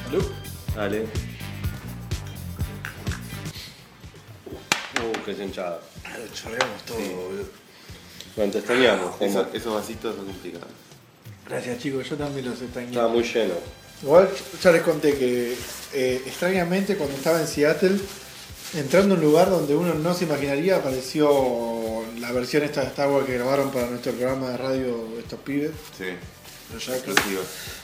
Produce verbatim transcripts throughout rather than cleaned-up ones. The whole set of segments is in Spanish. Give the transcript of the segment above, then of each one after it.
Salud. Dale. Uh, qué hinchada. Lo chorreamos todo, Sí. boludo. Bueno, te extrañamos. Eso- Como esos vasitos son complicados. Gracias, chicos, yo también los extrañé. estaba muy lleno. Igual ya les conté que eh, extrañamente cuando estaba en Seattle, entrando a un lugar donde uno no se imaginaría, apareció la versión esta de Star Wars que grabaron para nuestro programa de radio estos pibes, Sí. los Jackals. Explosivos.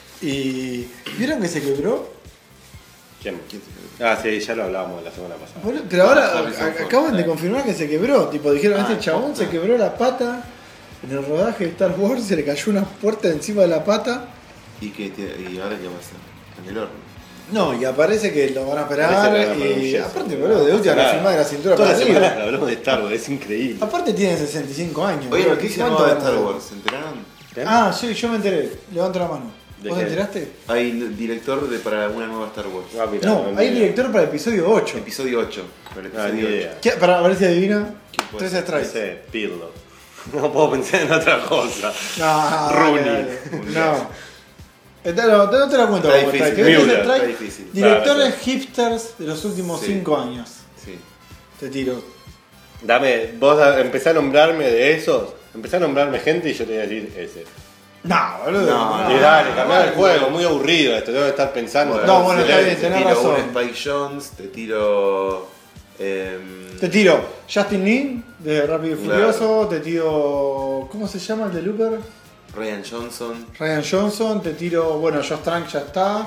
Y ¿vieron que se quebró? ¿Quién? ¿Quién se quedó? Ah, sí, ya lo hablábamos la semana pasada. Boludo, pero ahora Ah, Harrison a- Ford. acaban de confirmar que se quebró. Tipo, dijeron, Ah, este chabón posta. se quebró la pata en el rodaje de Star Wars, se le cayó una puerta encima de la pata. ¿Y, qué, te- ¿Y ahora qué va a hacer? En el horno. No, y aparece que lo van a Parece que van a operar. poner un Y yeso. aparte, boludo, de última la Nada. firma de la cintura Toda para la arriba. semana hablamos de Star Wars, es increíble. Aparte tiene sesenta y cinco años. Oye, boludo. noticia ¿Cuánto nueva de van a Star hacer? Wars, ¿se enteraron? ¿Qué? Ah, sí, yo me enteré. Levanto la mano. ¿De ¿Vos qué? te enteraste? Hay director de, para una nueva Star Wars. Ah, mirá, No, ni hay idea. director para el episodio ocho. Episodio ocho. Para el Ah, ni episodio idea. ¿Qué? Para ver si adivina. ¿Quién puede Tres ser? No strikes. sé, Pirlo. No puedo pensar en otra cosa. No, Rooney. dale, dale. No. Esta no, no te la cuento. Está cómo difícil, está. ¿Querés Müller, que está strike? difícil. Directores Claro, hipsters de los últimos Sí. cinco años. Sí. Te tiro. Dame, vos a- empezá a nombrarme de esos. Empezá a nombrarme gente y yo te voy a decir ese. No, boludo. No, Y dale, cambiar el juego, muy aburrido esto, tengo que estar pensando. No, bueno, está te- bien, te tenés tiro razón. un Spike Jones, te tiro. em, Te tiro Justin Lin de Rápido y Claro. Furioso. Te tiro. ¿Cómo se llama el de Looper? Ryan Johnson. Ryan Johnson. Te tiro. Bueno, Josh Trank ya está.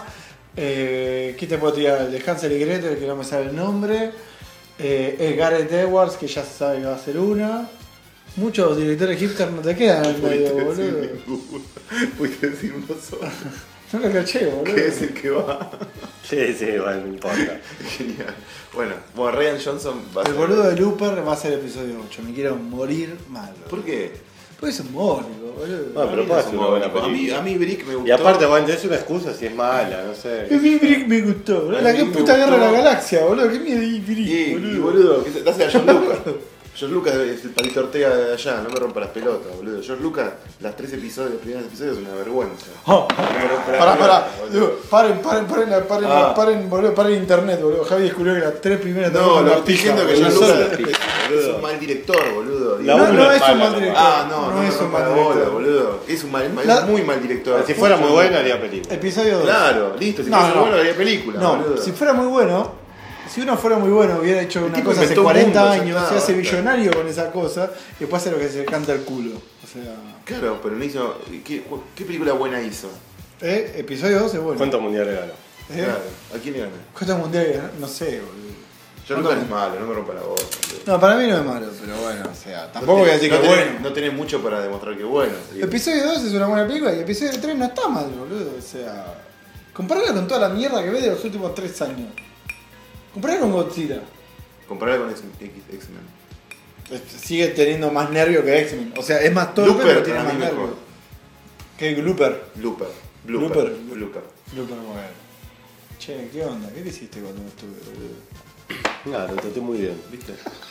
Eh, ¿Qué te puedo tirar? El de Hansel y Gretel, que no me sale el nombre. Eh, el Gareth Edwards, que ya se sabe que va a ser una. Muchos directores hipsters no te quedan en el medio, boludo. Pudiste decir uno solo. No lo caché, boludo. Que es el que va. Sí, sí, bueno, no importa. Genial. Bueno, bueno, Ryan Johnson va a El ser- boludo de Looper va a ser el episodio ocho. Me quiero morir mal. boludo. ¿Por qué? Porque es un mónico, boludo. No, pero A mí puede es ser un una buena módico. A mí, película. a mí Brick me gustó. Y aparte, bueno, es una excusa si es mala, no A sé. mí Brick me gustó, boludo. A La mí que me puta guerra de la gustó. galaxia, boludo. ¿Qué miedo de Brick, Y, boludo? y boludo, ¿qué te te hace a George Lucas? George Lucas es el Palito Ortega de allá, no me rompa las pelotas, boludo. George Lucas, las tres episodios, los primeros episodios es una vergüenza. Oh, No me rompa las pará, pelotas, pará. boludo. Digo, Paren, paren, paren, la- paren, Ah. paren, boludo, paren internet, boludo. Javi descubrió que las tres primeras No, estaban lo con estoy la diciendo pija, que boludo. George Son Lucas las es boludo. un mal director, boludo. La No, uno no es es un mala, mal no. director. Ah, no, no, no me es un rompa mal la bola, director. boludo. Es un mal, mal- La- muy mal director. Si fuera muy buena, haría película. Episodio dos. Claro, listo, si No, fuese no. bueno haría película, No, boludo. si fuera muy bueno, si uno fuera muy bueno, hubiera hecho una tipo cosa hace inventó un cuarenta mundo, ya años, está, se hace basta. billonario con esa cosa, y después hace lo que se le canta el culo. O sea, Claro, pero no hizo. ¿Qué, qué película buena hizo? ¿eh? Episodio dos es bueno. ¿Cuántos mundiales ganó? ¿Eh? Claro, ¿a quién le gana? ¿Cuántos mundiales? No sé, boludo. George Lucas es malo, no me rompa la voz. boludo. No, para mí no es malo, pero bueno, o sea, tampoco No voy a tenés- decir no que es tenés- bueno. No tenés mucho para demostrar que es bueno. digo. Episodio dos es una buena película y episodio tres no está mal, boludo. O sea, compararla con toda la mierda que ves de los últimos tres años. Compararla con Godzilla. Compararla con X- X- X-Men. Es- Sigue teniendo más nervio que X-Men. O sea, es más torpe, Looper pero tiene para más mí nervio. mejor. ¿Qué Looper? Looper. Looper. Blooper. Blooper. Looper, bueno. Che, ¿qué onda? ¿Qué te hiciste cuando estuve, boludo? Nada, lo traté muy bien, ¿viste?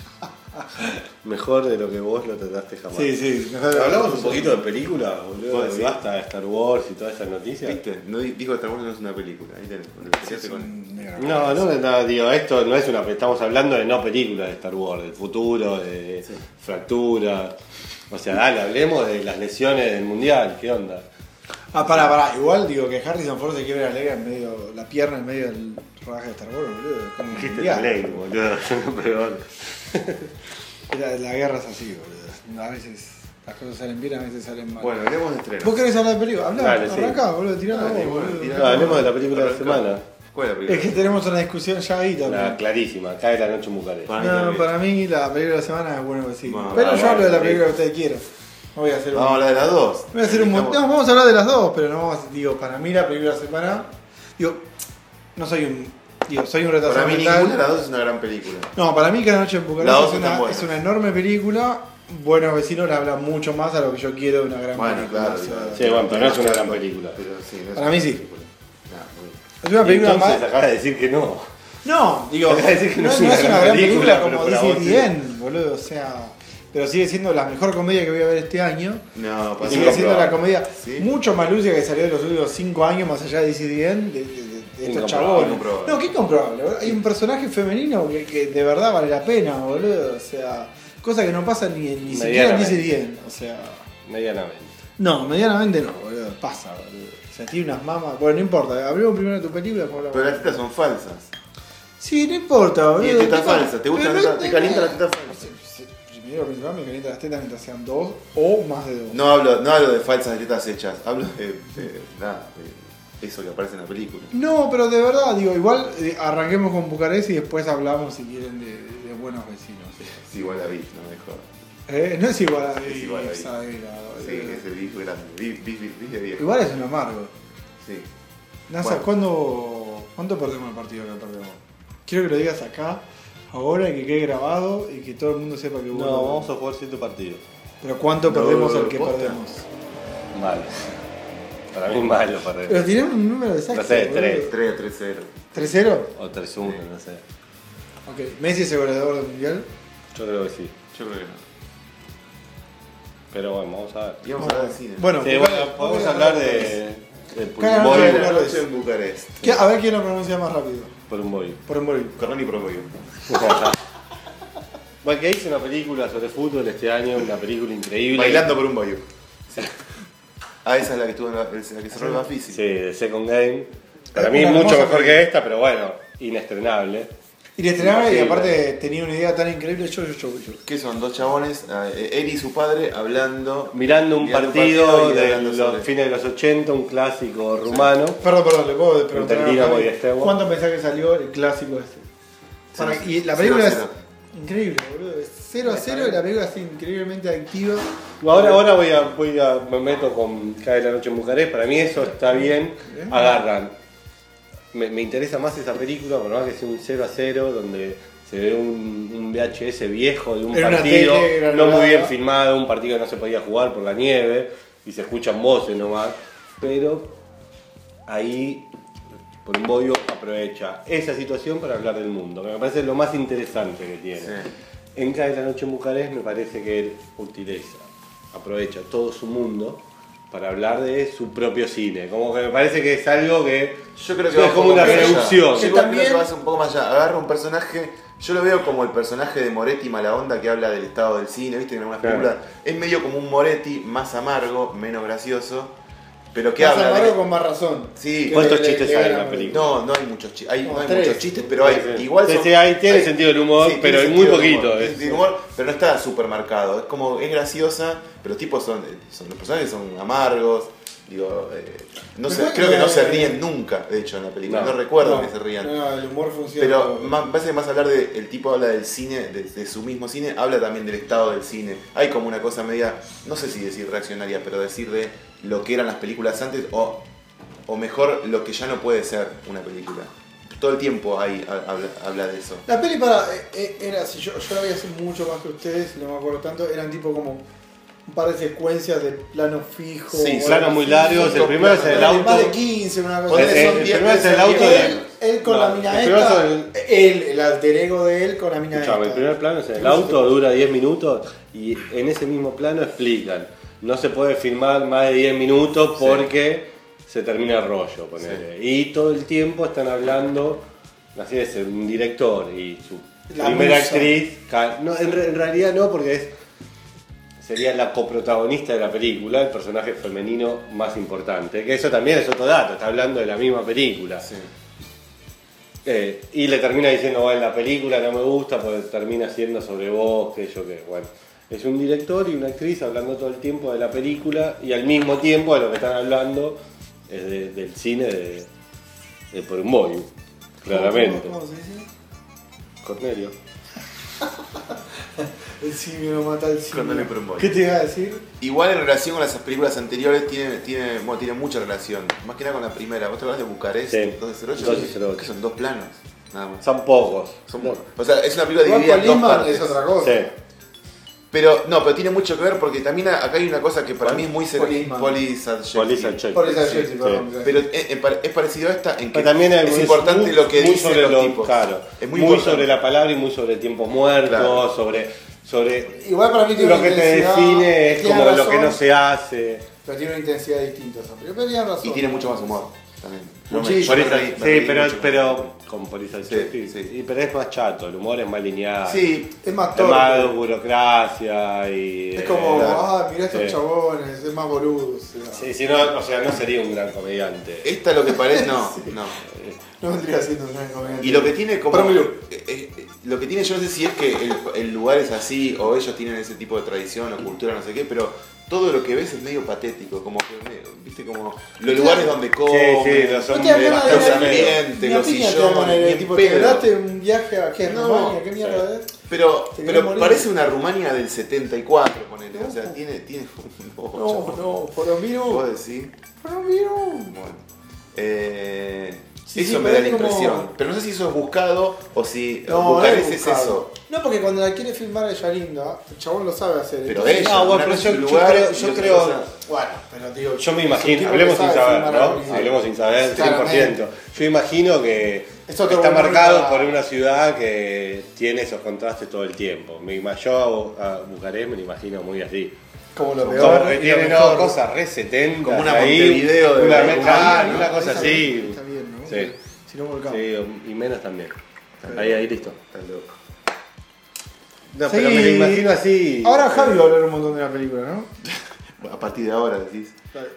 Mejor de lo que vos lo trataste jamás. Sí, sí. mejor- Hablamos un poquito de película, boludo. Pues sí. Basta de Star Wars y todas esas noticias. ¿Viste? No di- dijo que Star Wars no es una película. Ahí tenés. Cuando te Es peleaste con- un negro. No, no, no, digo, esto no es una. Estamos hablando de no películas de Star Wars, del futuro, de Sí. fractura. O sea, dale, hablemos de las lesiones del mundial, ¿qué onda? Ah, pará, pará. Igual digo que Harrison Ford se quiebra la lega en medio, la pierna en medio del rodaje de Star Wars, boludo. Es como un Dijiste mundial. la ley, boludo, es lo peor. La, la guerra es así, boludo. A veces las cosas salen bien, a veces salen mal. Bueno, hablemos de estreno. ¿Vos querés hablar de película? Hablá, Dale, sí. arrancá, boludo, tirá la Dale, voz, bueno, boludo. tirá. No, hablemos de la película de la Arranca. semana. ¿Cuál es la Es película? que tenemos una discusión ya ahí también. La clarísima, cae la noche en Bucarest. Para mí No, también. para mí la película de la semana es bueno que sí. Bueno, Pero va, yo va, hablo de la sí. película que ustedes quieran. No voy a hacer un. Vamos a hablar de las dos. voy a hacer un Estamos- montón. Vamos a hablar de las dos, pero no vamos a. Digo, para mí la película de la semana. Digo, no soy un. Digo, soy un Para retrasado mí mental. ninguna de las dos es una gran película. No, para mí Cada Noche en Las Bucarest dos es están una, buenas. es una enorme película. Buenos Vecinos le habla mucho más a lo que yo quiero de una gran Bueno, película. claro, o sea, claro. Sí, bueno, pero no es una gran película. Pero sí, no es Para una mí sí. película. Nah, muy bien. Es una Y película entonces más. acabas de decir que no. No, digo, Acabas de decir que no, no es no una es una gran gran película, película pero como para dice vos sí. bien, boludo. O sea, pero sigue siendo la mejor comedia que voy a ver este año. No, Y para sigue mí siendo la comedia Sí. mucho más lúcida que salió en los últimos cinco años, más allá de D C D N, de, de, de, estos Incomprobable, chabones. incomprobable. No, qué incomprobable. boludo. Hay un personaje femenino que, que de verdad vale la pena, boludo. O sea, cosa que no pasa ni, ni siquiera en dice bien. O sea. Medianamente. No, medianamente no, boludo. Pasa, boludo. O sea, tiene unas mamas. Bueno, no importa. Hablemos primero de tu película y después hablamos. Pero las tetas son falsas. Sí, no importa, boludo. Y es teta ¿Qué falsa, ¿te gusta pero la no teta? ¿Te es- calienta la teta falsa? Sí, sí, Primero, principal, me calienta las tetas mientras sean dos o más de dos. No hablo, no hablo de falsas de tetas hechas, hablo de, de, nada, de eso que aparece en la película. No, pero de verdad, digo, igual eh, arranquemos con Bucarest y después hablamos, si quieren, de, de- de buenos vecinos. Es igual a Beef, no me jodas. Eh, no es igual a Es igual a Beef, Beef. Sagra, Sí, boludo. es el Beef grande. Beef, Beef, Beef, Beef de viejo. Igual es un amargo. Sí. NASA, Bueno. ¿cuándo, ¿cuándo perdemos el partido que perdemos? Quiero que lo digas acá, ahora, y que quede grabado y que todo el mundo sepa que vos No, lo- vamos a jugar siete partidos. Pero ¿cuánto No, perdemos el que posta. perdemos? Malo. Para mí malo perder. Pero tiene un número exacto. No sé, boludo. tres. tres a tres cero. ¿tres cero? O tres uno, no sé. Ok, Messi es el goleador del mundial. Yo creo que sí. Yo creo que no. Pero bueno, vamos a ver. Y vamos a hablar de cine. Bueno, Sí, Bucarest- bueno, podemos Bucarest- hablar de. de Cada Voy noche a en la Bucarest. noche en Bucarest. ¿Qué- A ver quién lo pronuncia más rápido. Por un boy. Por un boli. Corrón y Procoyo. Bueno, que hice una película sobre fútbol este año, una película increíble. Bailando por un bollo. Ah, esa es la que estuvo en la, la que cerró el Bafisi. Sí, de Second Game. Para mí Una mucho hermosa mejor película. que esta, pero bueno, inestrenable. Y le estrenaron y Imagínate. aparte tenía una idea tan increíble. Yo, yo, yo, yo. Que son dos chabones, eh, él y su padre, hablando. Mirando un mirando partido y de hablando los sobre- fines de los ochenta, un clásico rumano. Perdón, perdón, le puedo preguntar. Entre el a Dinamo Javi, y Esteban. ¿Cuánto pensás que salió el clásico este? Cero- Para- y la cero película a es cero. increíble, boludo. Es cero a cero y la película es increíblemente adictiva. Ahora, ahora voy a, voy a, me meto con Cae la noche en Bucarest, para mí eso está bien, Bien. agarran. Me, me interesa más esa película, por más que sea un cero a cero, donde se ve un, un V H S viejo de un Era una partido, tele no muy granulada. bien filmado, un partido que no se podía jugar por la nieve, y se escuchan voces nomás, pero ahí por un bollo aprovecha esa situación para hablar del mundo, que me parece lo más interesante que tiene. Sí. En Cae la noche en Bucarest me parece que él utiliza, aprovecha todo su mundo para hablar de su propio cine. Como que me parece que es algo que Yo creo que es va un como poco una más allá. reducción. Yo igual También- creo que vas un poco más allá. Agarra un personaje, yo lo veo como el personaje de Moretti mala onda que habla del estado del cine, ¿viste? En algunas Claro. películas es medio como un Moretti más amargo, menos gracioso, pero que Más habla amargo de... con más razón. Sí. Que ¿Cuántos le- le- chistes le hay en gana la a película? No, no hay muchos chistes, hay, Como no hay tres. muchos chistes, pero hay Sí, sí. igual Sí, son- sí, ahí tiene sentido del humor, sí, pero tiene es muy sentido del poquito, humor, es- tiene sentido del humor, pero no está súper marcado, es como, es graciosa, pero los tipos son, son los personajes son amargos, digo, eh, no sé, Después, creo que no eh, se ríen nunca, de hecho, en la película, no, No. recuerdo No, que se rían. No, el humor funciona. Pero más, me parece que más hablar de, el tipo habla del cine, de, de su mismo cine, habla también del estado del cine. Hay como una cosa media, no sé si decir reaccionaria, pero decir de lo que eran las películas antes o, o mejor lo que ya no puede ser una película. Todo el tiempo hay, ha- habla, habla de eso. La peli para eh, eh, era, si yo, yo la vi hace mucho más que ustedes, no me acuerdo tanto, eran tipo como un par de secuencias de plano fijo. Sí, o planos algo muy así. largos, el cinco primero es el planos. auto. Más de quince, una cosa Ponele, El, así. son el diez, primero es el diez, auto diez. de... Él, él con No, la mina el primero esta, es el- él, el alter ego de él con la mina Escuchame, el esta. primer plano es en el auto, dura diez minutos y en ese mismo plano explican, no se puede filmar más de diez minutos porque se termina el rollo, ponele. Y todo el tiempo están hablando, así es, un director y su La primera musa. actriz, ca- no, en, re- en realidad no, porque es sería la coprotagonista de la película, el personaje femenino más importante, que eso también es otro dato, está hablando de la misma película. Sí. Eh, y le termina diciendo, bueno, la película no me gusta porque termina siendo sobre vos, que yo qué. Bueno, es un director y una actriz hablando todo el tiempo de la película y al mismo tiempo de lo que están hablando es de- del cine de, de Por un Boy, claramente. ¿Cómo, cómo se dice? Cornelio. El simio no mata al simio. Cornelio por un boy. ¿Qué te iba a decir? Igual en relación con las películas anteriores tiene, tiene, bueno, tiene mucha relación. Más que nada con la primera. ¿Vos te hablas de Bucarest? Sí. doce cero ocho. doce cero ocho. Que son dos planos. Nada más. Son pocos. Son- No. o sea, es una película Igual dividida en dos Colima partes. es otra cosa. Sí. Pero no, pero tiene mucho que ver porque también acá hay una cosa que para ¿Cuál? mí es muy Policeman. Police at Shakespeare. Police at Shakespeare. Por esa Sí, Jessy, sí. perdón. Pero es, es pare- es parecido a esta en que Pero también es, es importante muy- lo que muy dicen sobre los lo- tipos. Claro, Es muy, muy, importante. sobre la palabra y muy sobre tiempos muertos, Claro. sobre, sobre Igual para mí tiene lo una que te intensidad- define es tiene como lo que razón, no se hace. Pero tiene una intensidad distinta esa película. Pero tiene razón. Y tiene mucho más humor. también. Yo me- Muchísimo. yo me Por eso- reí- me sí, reí pero, mucho. pero con Polizeizotti, Sí, sí. sí, pero es más chato, el humor es más lineal. Sí, Es más Es torpe. más burocracia y. Es como, eh, ah, mirá estos sí. chabones, es más boludo. O sea, Sí, si no, o sea, no sería un gran comediante. esta lo que parece, no, no. no vendría siendo un gran comediante. Y lo que tiene como. Pero mira. eh, eh, lo que tiene, yo no sé si es que el, el lugar es así o ellos tienen ese tipo de tradición o cultura, no sé qué, pero todo lo que ves es medio patético, como que, me- viste, como los lugares donde comen, sí, los No son te dan de ganas los de bastante ver- ambientes, Ni a los piña te dan ganas de sillones, ver, ni tipo, en ¿te pedo. daste un viaje a qué? No, ¿Rumania? ¿Qué mierda es? Pero, Te querés pero morir. parece una Rumania del setenta y cuatro, ponele, o sea, No. tiene, tiene no, No, chabón. no, por mí no. ¿Vos decís? Por mí no. Bueno. Eh, Sí, eso sí, me da la parece como- impresión. Pero no sé si eso es buscado o si No, Bucarest no es buscado. eso. No, porque cuando la quiere filmar ella linda, el chabón lo sabe hacer. Pero Entonces- ella, No, bueno, una pero cosa es yo- un yo lugar creo- y yo otra creo- cosa- Bueno, pero digo, Yo me es un imagino, tipo hablemos que sin sabe saber, filmar ¿no? la película. Hablemos sin saber, cien por ciento. Yo imagino que Es otro está buen marcado lugar. por una ciudad que tiene esos contrastes todo el tiempo. Me ima- Yo a Bucarest me lo imagino muy así. Como lo Como peor. Como que y lo tiene no, mejor. cosas re setenta. Como una ahí, Montevideo de una, Uruguay, claro, ¿no? una cosa Está así. bien, está bien, ¿no? Sí. Si no volcamos. Sí, y menos también. Ahí, ahí, listo. Está loco. No, Sí. pero me lo imagino así. Ahora Javi va a hablar un montón de la película, ¿no? Bueno, a partir de ahora decís.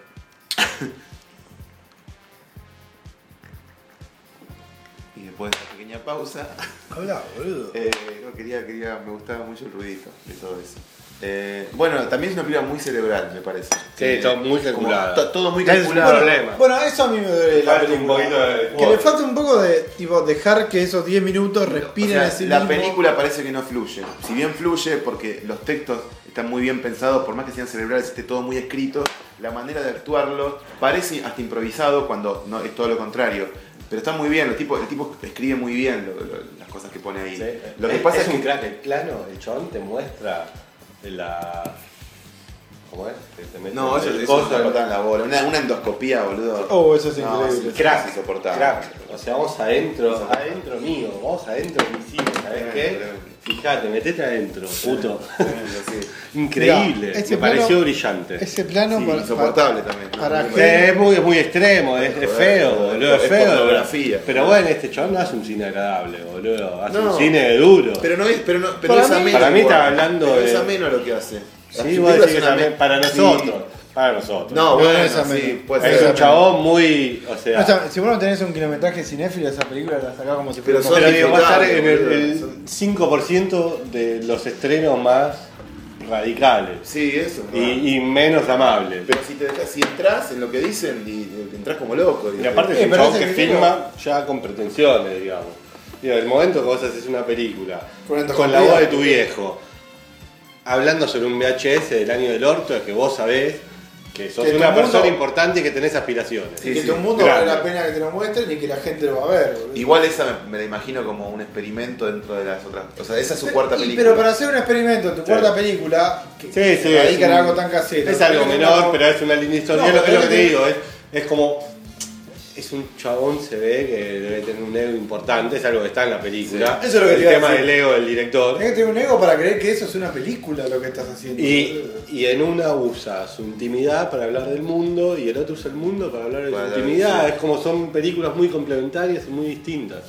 Y después de esta pequeña pausa, Habla, boludo. eh, no, quería, quería, me gustaba mucho el ruidito de todo eso. Eh, bueno, también es una película muy cerebral, me parece. Sí, Eh, todo muy como calculada. to- todo muy Ese es un calculado. problema. Bueno, eso a mí me duele la Falta un película. poquito de- Que le falta un poco de, tipo, dejar que esos diez minutos O respiren sea, a sí la mismo. película parece que no fluye. Si bien fluye, porque los textos están muy bien pensados, por más que sean cerebrales, esté todo muy escrito, la manera de actuarlo parece hasta improvisado cuando no es todo lo contrario. Pero está muy bien, el tipo, el tipo escribe muy bien lo- lo- las cosas que pone ahí. Sí. Lo que es, pasa es es, un que crack, el plano, el chabón te muestra la. ¿Cómo es? Que te mete no, eso, el eso coso, no me en la bola. Una, una endoscopía, boludo. Oh, eso es No, increíble. es Crack, es insoportable. crack. O sea, vamos adentro, Insoportable. adentro mío, vamos adentro de mi cine, ¿sabes Tremendo, qué? tremendo. Fíjate, metete adentro, puto. Tremendo, sí. Increíble, Mirá, ese me pareció plano- brillante. Ese plano Sí, para, insoportable también. ¿no? para Muy- Sí, es muy, es muy extremo, es, es feo, Joder, boludo, es es feo. pornografía. Pero bueno, este chabón no hace un cine agradable, boludo, hace No. un cine duro. Pero no es, pero no, pero Para es mí- ameno. para mí igual. está hablando Pero de- es ameno lo que hace. Sí, Su vos película decís es que una también me- para sí. nosotros, para nosotros. No, No, bueno, no es ameno. sí, puede Es ser. un chabón muy, o sea, No, o sea, si vos no tenés un kilometraje cinéfilo, esa película la sacás como si Pero fuera un son pero digo, va a estar en el, disfrutables, el boludo. cinco por ciento de los estrenos más radicales Sí, eso. y, ¿no? y menos amables. Pero si, te dejas, si entras en lo que dicen, y, y entras como loco. Y aparte es Eh, un pero chabón ese que criterio- filma ya con pretensiones, digamos. Digo, el momento que vos haces una película Con con, el la voz de tocopilla. tu viejo, hablando sobre un V H S del año del orto, es que vos sabés que sos Que una tu mundo- persona importante y que tenés aspiraciones. Sí, que sí, todo el mundo grande. vale la pena que te lo muestren y que la gente lo va a ver. boludo. Igual esa me, me la imagino como un experimento dentro de las otras. O sea, esa es su Pero- cuarta y- película. Pero para hacer un experimento, tu Sí. cuarta película, que Sí, que sí, radica es en un- algo tan casero. Es algo Pero menor, no- pero es una linda historia. No, es lo, es lo que pero te es- digo, es, es como. Es un chabón, se ve que debe tener un ego importante, es algo que está en la película. Sí, eso es lo que el te iba a tema decir. del ego del director. Tenés que tener un ego para creer que eso es una película lo que estás haciendo. Y, boludo. y en una usa su intimidad para hablar del mundo y el otro usa el mundo para hablar de Para su hablar de- intimidad. sí. Es como son películas muy complementarias y muy distintas.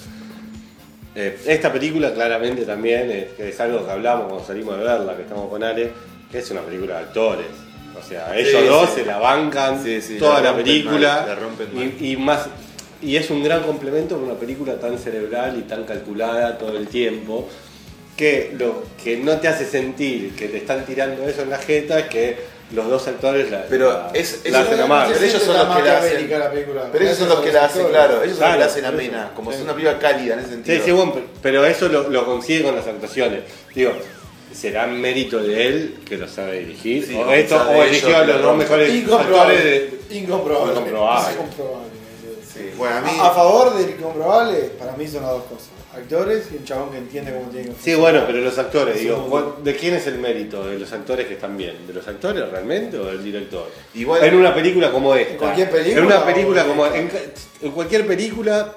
Eh, esta película claramente también es, que es algo que hablamos cuando salimos de verla, que estamos con Ale, que es una película de actores. O sea, ellos Sí, dos sí. se la bancan Sí, sí, toda la la, rompen película mal, la rompen mal. y, y más y es un gran complemento con una película tan cerebral y tan calculada todo el tiempo que lo que no te hace sentir que te están tirando eso en la jeta es que los dos actores la, Pero la- es- la es- hacen No amable. pero ellos se son siente los que tan la hacen. maquiavélica la película. Pero ellos son los que la hacen, actores. claro. Ellos son los que la Claro, hacen por eso. amena. Como Sí. es una película cálida en ese sentido. Sí, sí, bueno, pero- pero eso lo, lo consigue con las actuaciones. Digo, será mérito de él que lo sabe dirigir. Sí, o o esto, quizá de o ellos eligió a que los lo dos rompen. mejores Incomprobable. actores de. Incomprobable. Incomprobable. Es incomprobable. Sí, bueno, a mí. A, a favor del incomprobable, para mí son las dos cosas. Actores y un chabón que entiende cómo tiene que Sí, funcionar. bueno, pero los actores, Sí. digo, ¿cuál- ¿de quién es el mérito? ¿De los actores que están bien? ¿De los actores realmente o del director? Igual. En una película como esta. ¿En cualquier película En una o película en como. esta? En, en cualquier película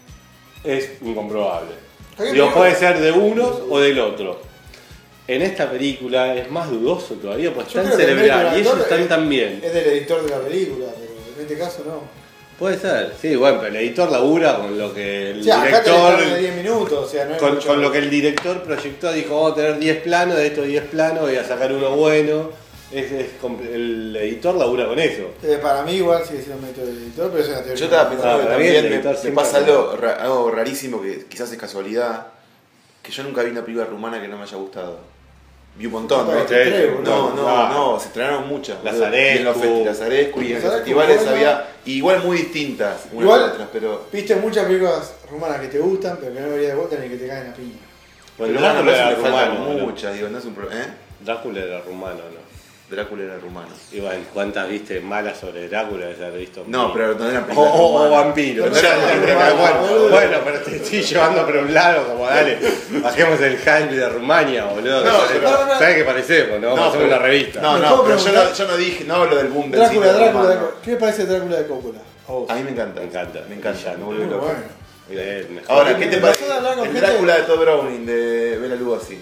es incomprobable. Cualquier Digo, película- puede ser de unos o del otro. En esta película es más dudoso todavía, pues Yo es tan creo que el mérito cerebral y del ellos actor están es- tan bien. Es del editor de la película, pero en este caso no. Puede ser, sí, bueno, pero el editor labura con lo que el O sea, acá director. tenés de diez minutos, o sea, no es Con, mucho. con lo que el director proyectó, dijo, vamos a tener diez planos, de estos diez planos voy a sacar uno bueno. Es, es compl- el editor labura con eso. Eh, para mí igual sigue siendo un método del editor, pero es una teoría. Yo estaba pensando No, que para mí el también me, editor me siempre pasa hace- algo, ra- algo rarísimo que quizás es casualidad, que yo nunca vi una película rumana que no me haya gustado. Vi un montón, ¿no? Para este- tres, No, boludo. no, Ah. no, se estrenaron muchas. Las boludo. Y en los Arescu. festi- Las Arescu y en Las los Arescu, festivales bueno. había igual muy distintas unas Igual- de otras, pero... Viste muchas películas rumanas que te gustan, pero que no deberías de vuelta ni que te caen a piña. Bueno, pero bueno, Drácula eso era le faltan rumano, ¿no? muchas, digo, no es un problema. ¿Eh? Drácula era rumano, ¿no? Drácula era rumano. Y bueno, ¿cuántas viste malas sobre Drácula? Debes haber visto. No, mil. pero no eran O, películas o, o rumanas. vampiro. Pero No era no era película, rumano, bueno, boludo. bueno, pero te estoy llevando por un lado, como dale, bajemos el Henry de Rumania, boludo. No, ¿Sabes- pero- ¿Sabes qué parecemos, no? Vamos a hacer pero- una revista. No, ¿Me no, puedo pero yo preguntar? no, yo no dije, no hablo del boom del Drácula, cine Drácula, rumano. Drácula. ¿Qué me parece Drácula de Coppola? A vos. A mí me encanta. Me encanta. Me encanta, Brillante. me vuelve Muy loco. bueno. Eh, mejor. Ahora, ¿qué te Me parece? pasó de hablar con El gente- Drácula de Todd Browning de Bela Lugosi.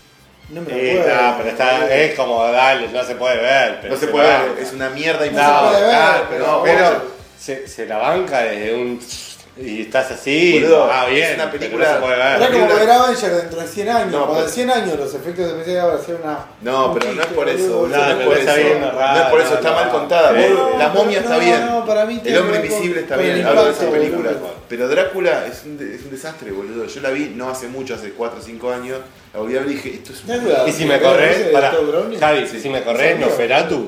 No me Sí, lo acuerdo. no, pero está, es como, dale, no se puede ver. Pero No se puede banca. ver, es una mierda No, se imposible. puede ver, claro, pero pero, bueno. pero se, se la banca desde un. Y estás así, Boludo, ah, bien. es una pero película- no se puede ver. Era como película- ver Avenger dentro de cien años. No, Cuando pero- en cien años los efectos especiales van a ser una. No, un pero no es chiste, por eso, boludo. boludo, No, no es pero por está eso. bien No narrado, es por eso, no, está no. mal contada. Sí. boludo. La momia está No, bien. no, para mí El tiene hombre que ver con- invisible está con el bien, hablo de esa impacto, película. boludo. Pero Drácula es un, de- es un desastre, boludo. Yo la vi no hace mucho, hace cuatro o cinco años. La volví a ver y dije, esto es un... Drácula. Y si me ¿Pero ese corres, de para. Todd Browning? Javi, si me corres, ¿Sabía? No, Nosferatu.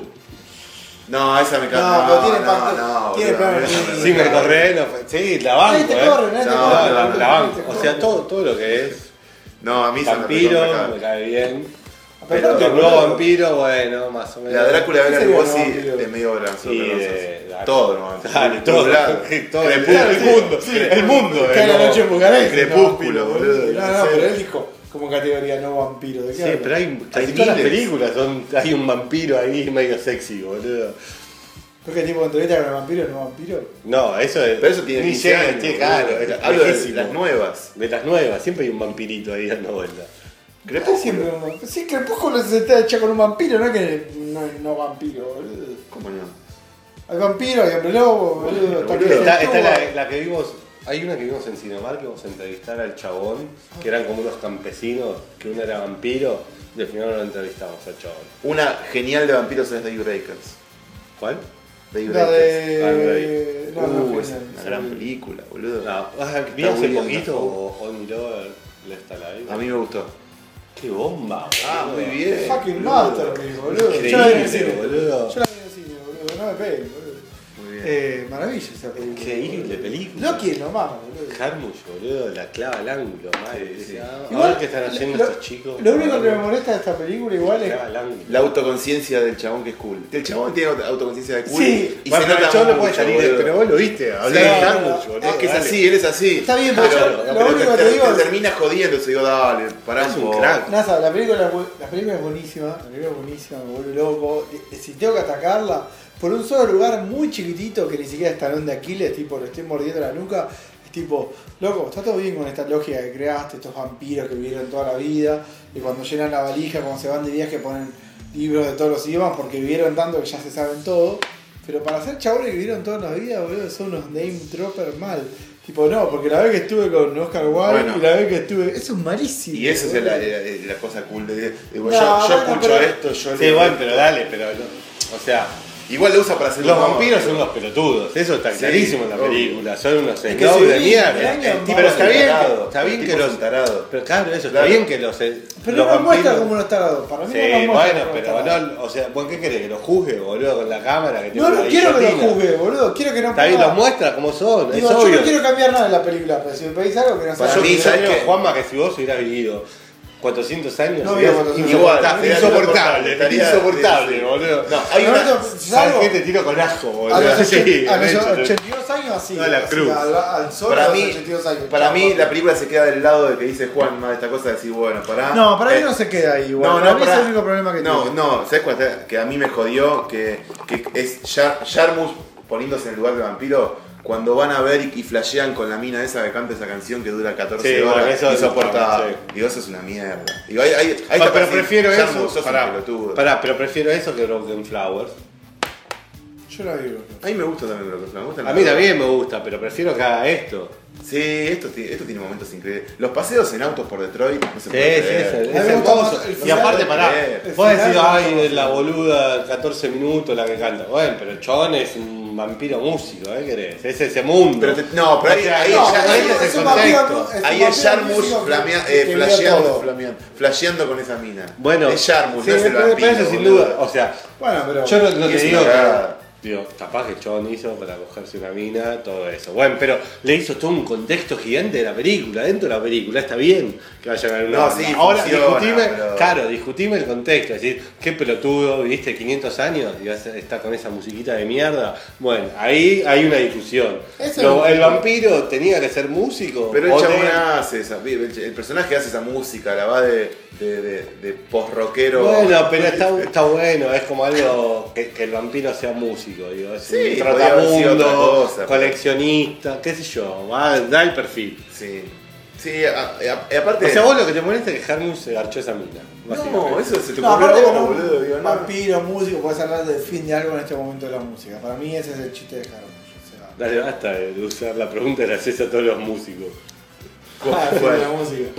esa me No, encanta. pero tiene no, parte- no, tiene boludo, plano esa clínico. me Si me encanta. corres, no. Sí, la banco. Nadie te eh. corre, nadie te No, No, corre. la, nadie la te banco. corre. O sea, todo, todo lo que es No, a mí esa me vampiro, pegó, me me cae bien. Pero Pero el nuevo vampiro, bueno, más o menos. La Drácula de Bela ¿Qué sería Lugosi el vampiro? es medio branzo. Sí, pero de- no sé. Todo, ¿no? Dale, todo. Nublado. Todo. Crepúsculo. El mundo. El mundo. Cae la no. noche en Bucarest. Crepúsculo, no, boludo. No, no, pero él dijo como categoría no vampiro. ¿De qué Sí, habla? pero hay, casi Hay todas las miles. películas son, hay un vampiro ahí medio sexy, boludo. ¿Tú qué tipo de entrevista con el vampiro no vampiro? No, eso es. Pero eso tiene ni quince llega, años. tiene boludo. claro, es Hablo de viejísimo. las nuevas. De las nuevas, siempre hay un vampirito ahí dando vuelta. Crepúsculo. Siempre un- Sí, Crepúsculo se está hecha con un vampiro, no que no, no vampiro, boludo. ¿Cómo no? Hay vampiro, hay hombre lobo, boludo. boludo. que Está, se está actúa. la, la que vimos, hay una que vimos en Cinemar que vamos a entrevistar al chabón, que eran como unos campesinos, que uno era vampiro, y al final no lo entrevistamos al chabón. Una genial de vampiros es Daybreakers. ¿Cuál? La de. No, no, Uh, es genial. una gran película, boludo. No, ah, vi Está hace muy bien, poquito ¿no? On Lover Left Alive. A mí me gustó. ¡Qué bomba! Ah, boludo. muy bien. Fucking boludo. masterpiece, boludo. Yo la vi en el Increíble, cine. boludo. Yo la vi en el cine, boludo. No me pegues, boludo. Muy bien. Eh, maravilla esa película. Increíble película. Loki es nomás, boludo. Harmush, boludo, la clava al ángulo, madre. Sí, sí. Decía, A Igual, ver qué están haciendo lo- estos chicos. Lo único que me molesta de esta película igual La es. clava al ángulo. La autoconciencia del chabón que es cool. El chabón tiene auto- autoconciencia de cool. Sí. y Bueno, se pero el nota chabón no mucho, puede salir, boludo. pero vos lo viste, hablar Sí, de no, Harmush, no, boludo. Es que es dale. así, él es así. Está bien, pero, pero yo- pero lo único que te te, digo te es- termina jodiendo, entonces digo, dale, pará Es un poco. crack. Nasa, la película, es bu- la película es buenísima, la película es buenísima, me vuelve loco. Y- Si tengo que atacarla por un solo lugar muy chiquitito que ni siquiera es talón de Aquiles, tipo, le estoy mordiendo la nuca, es tipo, loco, está todo bien con esta lógica que creaste, estos vampiros que vivieron toda la vida, y cuando llenan la valija, cuando se van de viaje ponen libros de todos los idiomas porque vivieron tanto que ya se saben todo. Pero para ser chabones que vivieron toda la vida, boludo, son unos name dropper mal. Tipo, no, porque la vez que estuve con Oscar Wilde Bueno. y la vez que estuve. Eso es malísimo. Y esa es boludo. la, la- la cosa cool de. de- digo, No, yo, yo bueno, escucho pero- esto, yo Sí, leo bueno, esto. pero dale, pero no. O sea, Igual lo usa para hacer los humor, vampiros pero- son unos pelotudos, eso está Sí, clarísimo en la obvio. película, son unos que snobs si de vi- mierda. mirá que El tipo Pero es está un bien, tarado, está bien el que tipo es los. un tarado. Pero claro, eso, Claro. está bien que los. Pero los no lo muestra vampiros- como unos tarados. Para mí Sí, no lo muestra bueno, como pero unos tarados. no, o sea, ¿por qué querés que los juzgue, boludo, con la cámara que tiene No, no una quiero que lo guillotina? juzgue, boludo. Quiero que no Está bien, ponga- los muestra como son, Digo, es yo obvio. no quiero cambiar nada en la película, pero si me pedís algo que no Para sea. mí, Yo ¿sabes creo, qué? Juanma, que si vos hubieras vivido cuatrocientos años, No, serías vivo cuatrocientos. insoportable, Igual, insoportable, estaría- insoportable, sí, sí. boludo. No, hay No, una. no, ¿Sabes salvo- qué? Te tiro con ajo, boludo. A los Sí, ochenta- a los de hecho, ochenta y dos años así. A la así, cruz. Al, al sol Para a los mí, ochenta y dos años. para Chao, mí papi. la película se queda del lado de que dice Juan, más esta cosa de decir, bueno, pará. No, para mí Eh, no se queda ahí igual. No, para no, mí pará. es el único problema que No, tiene. no, ¿sabes cuál es? Que a mí me jodió que, que es Jar- Jarmus poniéndose en el lugar de vampiro cuando van a ver y, y flashean con la mina esa que canta esa canción que dura catorce Sí, horas. bueno, eso es insoportable. sí. Digo, eso es una mierda. Digo, hay, hay, hay Ah, está pero para prefiero decir, eso. Jarmus, sos un Pará, pelotudo. pará, pero prefiero eso que Broken Flowers. Yo Yo la vi. A mí me gusta también Broken Flower. Me gusta A mí también me gusta, pero prefiero que haga esto. Sí, esto, ti- esto tiene momentos increíbles. Los paseos en autos por Detroit no se Sí, puede sí, creer. es, A mí es me gusta hermoso. más el Y final, aparte, el pará, final vos decís, me gusta ay, más. la boluda, catorce minutos la que canta. Bueno, pero el chabón es un vampiro músico, ¿eh? ¿Querés? Es ese mundo. Pero te- no, pero ahí, O sea, ahí no, ya- pero ahí ese es es el un contexto. vampiro, es un ahí es vampiro Jarmusch músico que- flamea- que eh, vio flasheando, todo. flameando, flasheando con esa mina. Bueno, es Jarmusch, sí, no es el pero vampiro. eso sin boludo. duda. O sea, Bueno, pero. yo no, no Y te es digo una que. cagada. Digo, capaz que el chabón hizo para cogerse una mina, todo eso. Bueno, pero le hizo todo un contexto gigante de la película. Dentro de la película está bien que vayan a ver una No, banda. sí, Ahora, funciona, discutime, pero- claro, discutime el contexto. Es decir, qué pelotudo, viviste quinientos años y vas a estar con esa musiquita de mierda. Bueno, ahí hay una discusión. Eso Lo- es- el vampiro tenía que ser músico. Pero el o chabón tenía- hace esa, el, el personaje hace esa música, la va de, de, de, de post-rockero. Bueno, pero está, está bueno, es como algo que, que el vampiro sea músico, digo, es Sí, un podía haber sido otra trotamundo, cosa, pero- coleccionista, qué sé yo, va, da el perfil. Sí. Sí, a- a- a- aparte. O sea, vos lo que te molesta es que Hermus se garchó esa mina. básicamente. no, eso se te No, ocurrió aparte a con vos, un boludo. Digo, no. vampiro, músico, podés hablar del fin de algo en este momento de la música. Para mí ese es el chiste de Jarmusch. O sea, Dale, basta de usar la pregunta de la cesa a todos los músicos. ah, el fin de la música.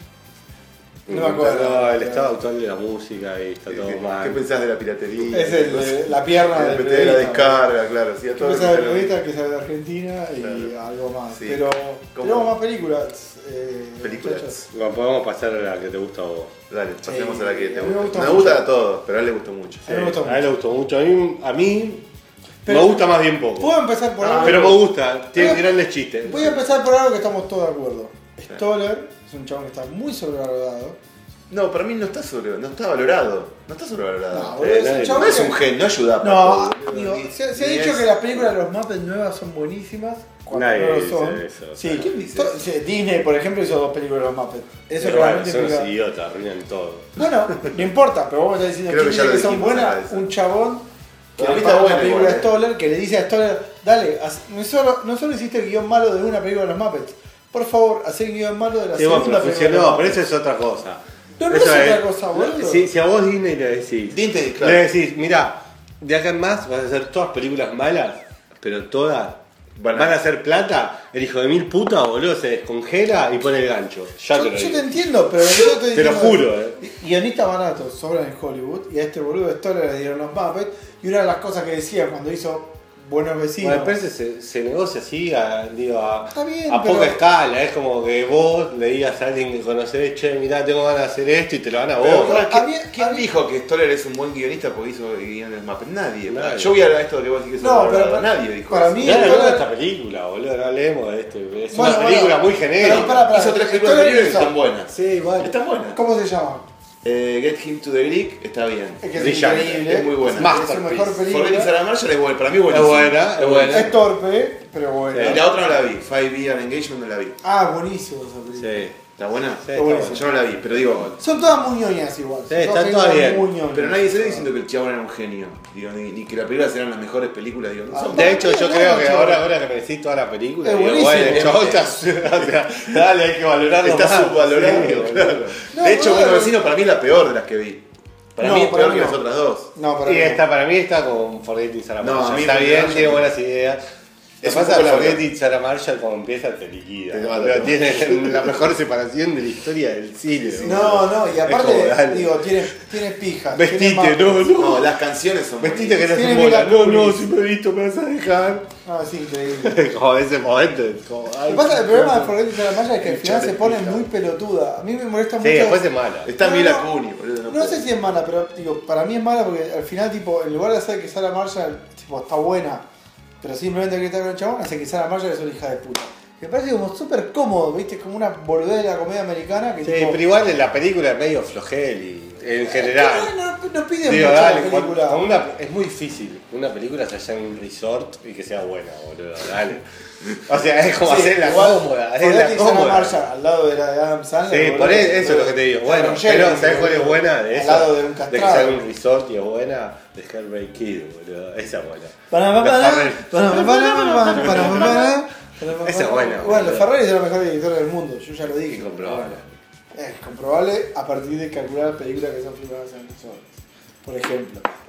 No me acuerdo. No, el estado actual de la música y está todo ¿Qué, mal. ¿Qué pensás de la piratería? Es el, de- la pierna de del de la periodista. descarga, claro. Sí, a ¿Qué todo pensás lo del que- periodista que sale de Argentina y Claro. algo más? Sí. Pero ¿Cómo? tenemos más películas. Eh, Películas. muchachos. Bueno, podemos pasar a la que te gusta a vos. Dale, pasemos Sí, a la que te a mí me gusta. gusta Me mucho. gusta a todos, pero a él le gustó mucho. A mí me gusta A él le gustó mucho. A mí, a mí Pero- me gusta más bien poco. Puedo empezar por Ah, algo. Pero me gusta, tiene Voy a- grandes chistes. Voy a empezar por algo que estamos todos de acuerdo. Stoller es un chabón que está muy sobrevalorado. No, para mí no está sobre, no está valorado. No está sobrevalorado. No, No, boludo, es un nadie- chabón no es que- un genio, no ayuda. No, Paco, digo, ni- se, se ha ni dicho es- que las películas de los Muppets nuevas son buenísimas. Cuando Nadie no lo dice son. eso, o Sí, sea. ¿quién dice to- eso? sí, Disney, por ejemplo, hizo dos películas de los Muppets. Eso Pero es bueno, realmente son unos explica- idiotas, arruinan todo. Bueno, no importa, pero vos me estás diciendo Creo que, que ya lo que son dijimos acá buenas. eso. Un chabón que Para le mí paga está una bueno película igual, de eh. Stoller que le dice a Stoller, dale, haz- no solo, no solo hiciste el guión malo de una película de los Muppets, por favor, haz el guión malo de la Sí, bueno, segunda pero película de los funcionó, pero Muppets. eso es otra cosa. No, no Eso es otra cosa, boludo. Si, si a vos Disney le decís, Disney, claro. le decís, mirá, de acá en más vas a hacer todas películas malas, pero todas Van van a- a, hacer plata, el hijo de mil puta, boludo, se descongela y pone el gancho. Ya Yo, te lo yo digo. te entiendo, pero yo estoy Te lo diciendo- juro, eh. Guionistas baratos sobran en Hollywood y a este boludo de Stoller le dieron los Muppets y una de las cosas que decía cuando hizo Buenos Vecinos. Bueno, pero ese se, se negocia así, a, digo, a, Está bien, a pero- poca escala. Es como que vos le digas a alguien que conocés, che, mirá, tengo ganas de hacer esto y te lo van a Pero, vos. pará, a mí- ¿quién, quién a mí- dijo que Stoller es un buen guionista porque hizo guiones Muppets? Nadie. Nadie. Yo voy a esto que vos decís que es No, pero sobrevalorado. para- Nadie dijo para eso. mí- Mirá Stoller- la verdad de esta película, boludo, no hablemos de esto. Es Bueno, una bueno, película muy pero genérica. pará, pará. Hizo tres películas Stoller anteriores y hizo- están buenas. Sí, bueno. Están buenas. ¿Cómo se llama? Eh, Get Him to the Greek está bien. Es que es Brillante, increíble. es muy buena. Es su Masterpiece. mejor Forgetting película. Sarah Marshall es buena. Para mí es Es buenísima. buena, es buena. Es torpe, pero buena. Y la otra no la vi. Five Year Engagement no la vi. Ah, buenísimo esa película. Sí. ¿Está buena? Sí, Está está buenísimo. Yo no la vi, pero digo. Son todas muñoñas igual. Sí, Son están películas todas bien. muy ñoñas. Pero nadie sale diciendo que el chabón era un genio. Digo, ni, ni que las películas eran las mejores películas. Digo, no Ah, son- De hecho, yo Bueno, creo que chaval. ahora, ahora que me decís toda la película, Es digo, buenísimo. bueno, el chabón está, o sea, dale, hay que valorarlo Está más. subvalorado, Sí, claro. No, de hecho, bueno. Bueno Vecino para mí es la peor de las que vi. Para No, mí es para peor mí que no. las otras dos. No, para Y mí no. esta, para mí está con Forgetting Sarah No, Marshall. a mí Está Forgetting bien, Sarah tiene Marshall. buenas ideas. Lo Es que un pasa poco es que larga. Forgetting Sarah Marshall como empieza te liquida. Te mata, Pero te tiene la mejor separación de la historia del cine. No, no, y Es aparte, como, dale. digo, tiene, tiene pijas. Vestite, tiene mapas. no, no. No, las canciones son Vestite que buenísimas. eres Tiene un bola. Mila No, no, Kunis. si me he visto me vas a dejar. No, es increíble. Como ese momento. es Como, Lo ay, que pasa, el qué problema de cosa. Forgetting Sarah Marshall es que al final se pone pija. muy pelotuda. A mí me molesta Sí, mucho. después es mala. Está No, Mila no. Kunis, boludo. No puedo. sé si es mala, pero digo, para mí es mala porque al final, tipo, en lugar de hacer que Sarah Marshall tipo, está buena, pero simplemente que está con el chabón, hace que Sarah Marshall es una hija de puta. Me parece como súper cómodo, ¿viste? Como una boludez de la comedia americana que Sí, tipo. pero igual en la película es medio flojel y en general. No, no, no piden Digo, mucho dale, la con- película. con una, es muy difícil que una película se haya en un resort y que sea buena, boludo, dale. O sea, es como Sí, hacerla igual, cómoda, es la Forgetting Sarah cómoda. Marshall al lado de la de Adam Sandler. Sí, boludo, por eso, eso es boludo. lo que te digo. Bueno, Aaron pero Jeremy, ¿sabes cuál es boludo. buena de Al eso? lado de un de que castrado. sea en un resort y es buena, de Hellbreak Kid, boludo. Esa es buena. Para, Los para, Farrell. para, para, para, para, para, para. Esa es buena, Bueno, los boludo. Ferrari es la mejor directora del mundo, yo ya lo dije. Incomprobable. Es comprobable a partir de calcular películas que son filmadas en resorts. Por ejemplo.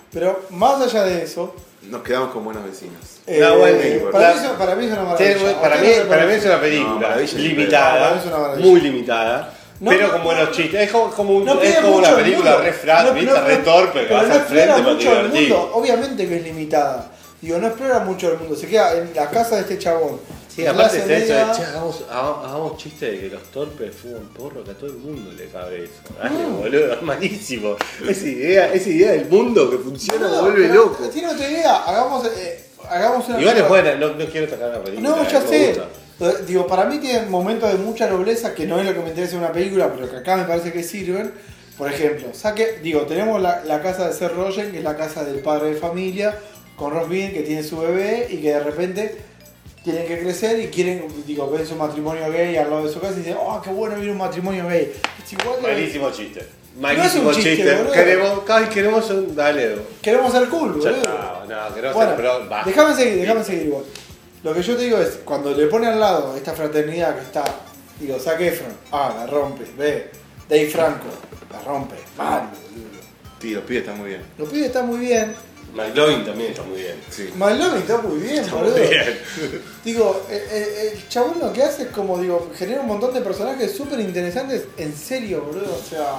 Pero más allá de eso, Nos quedamos con buenos vecinos. eh, No, bueno, para, la- mí, es- para mí es una Sí, maravilla. para, ¿A mí, usted no le para mí parece? es una No, película maravilla, limitada, para mí es una maravilla. muy limitada, No, pero no, con buenos no. chistes. Es como, como, un- No es pide como mucho una el película mundo. re frat, No, ¿viste? no, re no, torpe, que pero vas no al frente explora para mucho el divertir. mundo. Obviamente que es limitada. Digo, no explora mucho el mundo. Se queda en la casa de este chabón. Sí, En aparte clase es eso, de, media. che, hagamos, hagamos, hagamos chistes de que los torpes fuman porro, que a todo el mundo le cabe eso. Dale, No. boludo, es malísimo. Esa idea, esa idea del mundo que funciona No, me vuelve pero loco. Tiene otra idea. Hagamos, eh, hagamos una Igual es cosa- buena, no, no quiero tocar la película. No, eh, ya me sé. gusta. Digo, para mí tiene momentos de mucha nobleza que no es lo que me interesa en una película, pero que acá me parece que sirven. Por ejemplo, saque, digo, tenemos la, la casa de Seth Rogen, que es la casa del padre de familia, con Ross Bean, que tiene su bebé y que de repente tienen que crecer y quieren, digo, ven su matrimonio gay al lado de su casa y dicen, oh, qué bueno viene un matrimonio gay. Es igual de- Malísimo chiste. No es Malísimo un chiste, chiste. boludo. Queremos, ay, queremos un. Dale, Queremos ser cool, ya boludo. está. No, queremos Bueno, ser pro. Basta. déjame seguir, déjame seguir igual. Lo que yo te digo es, cuando le pone al lado esta fraternidad que está, digo, Zac Efron, ah, la rompe, ve, Dave Franco, la rompe, mal, boludo. Sí, los pibes están muy bien. Los pibes están muy bien, McLovin también está muy bien. Sí. McLovin está muy bien, Está boludo. muy bien. Digo, el, el- el chabón lo que hace es como, digo, genera un montón de personajes súper interesantes, en serio, boludo, o sea...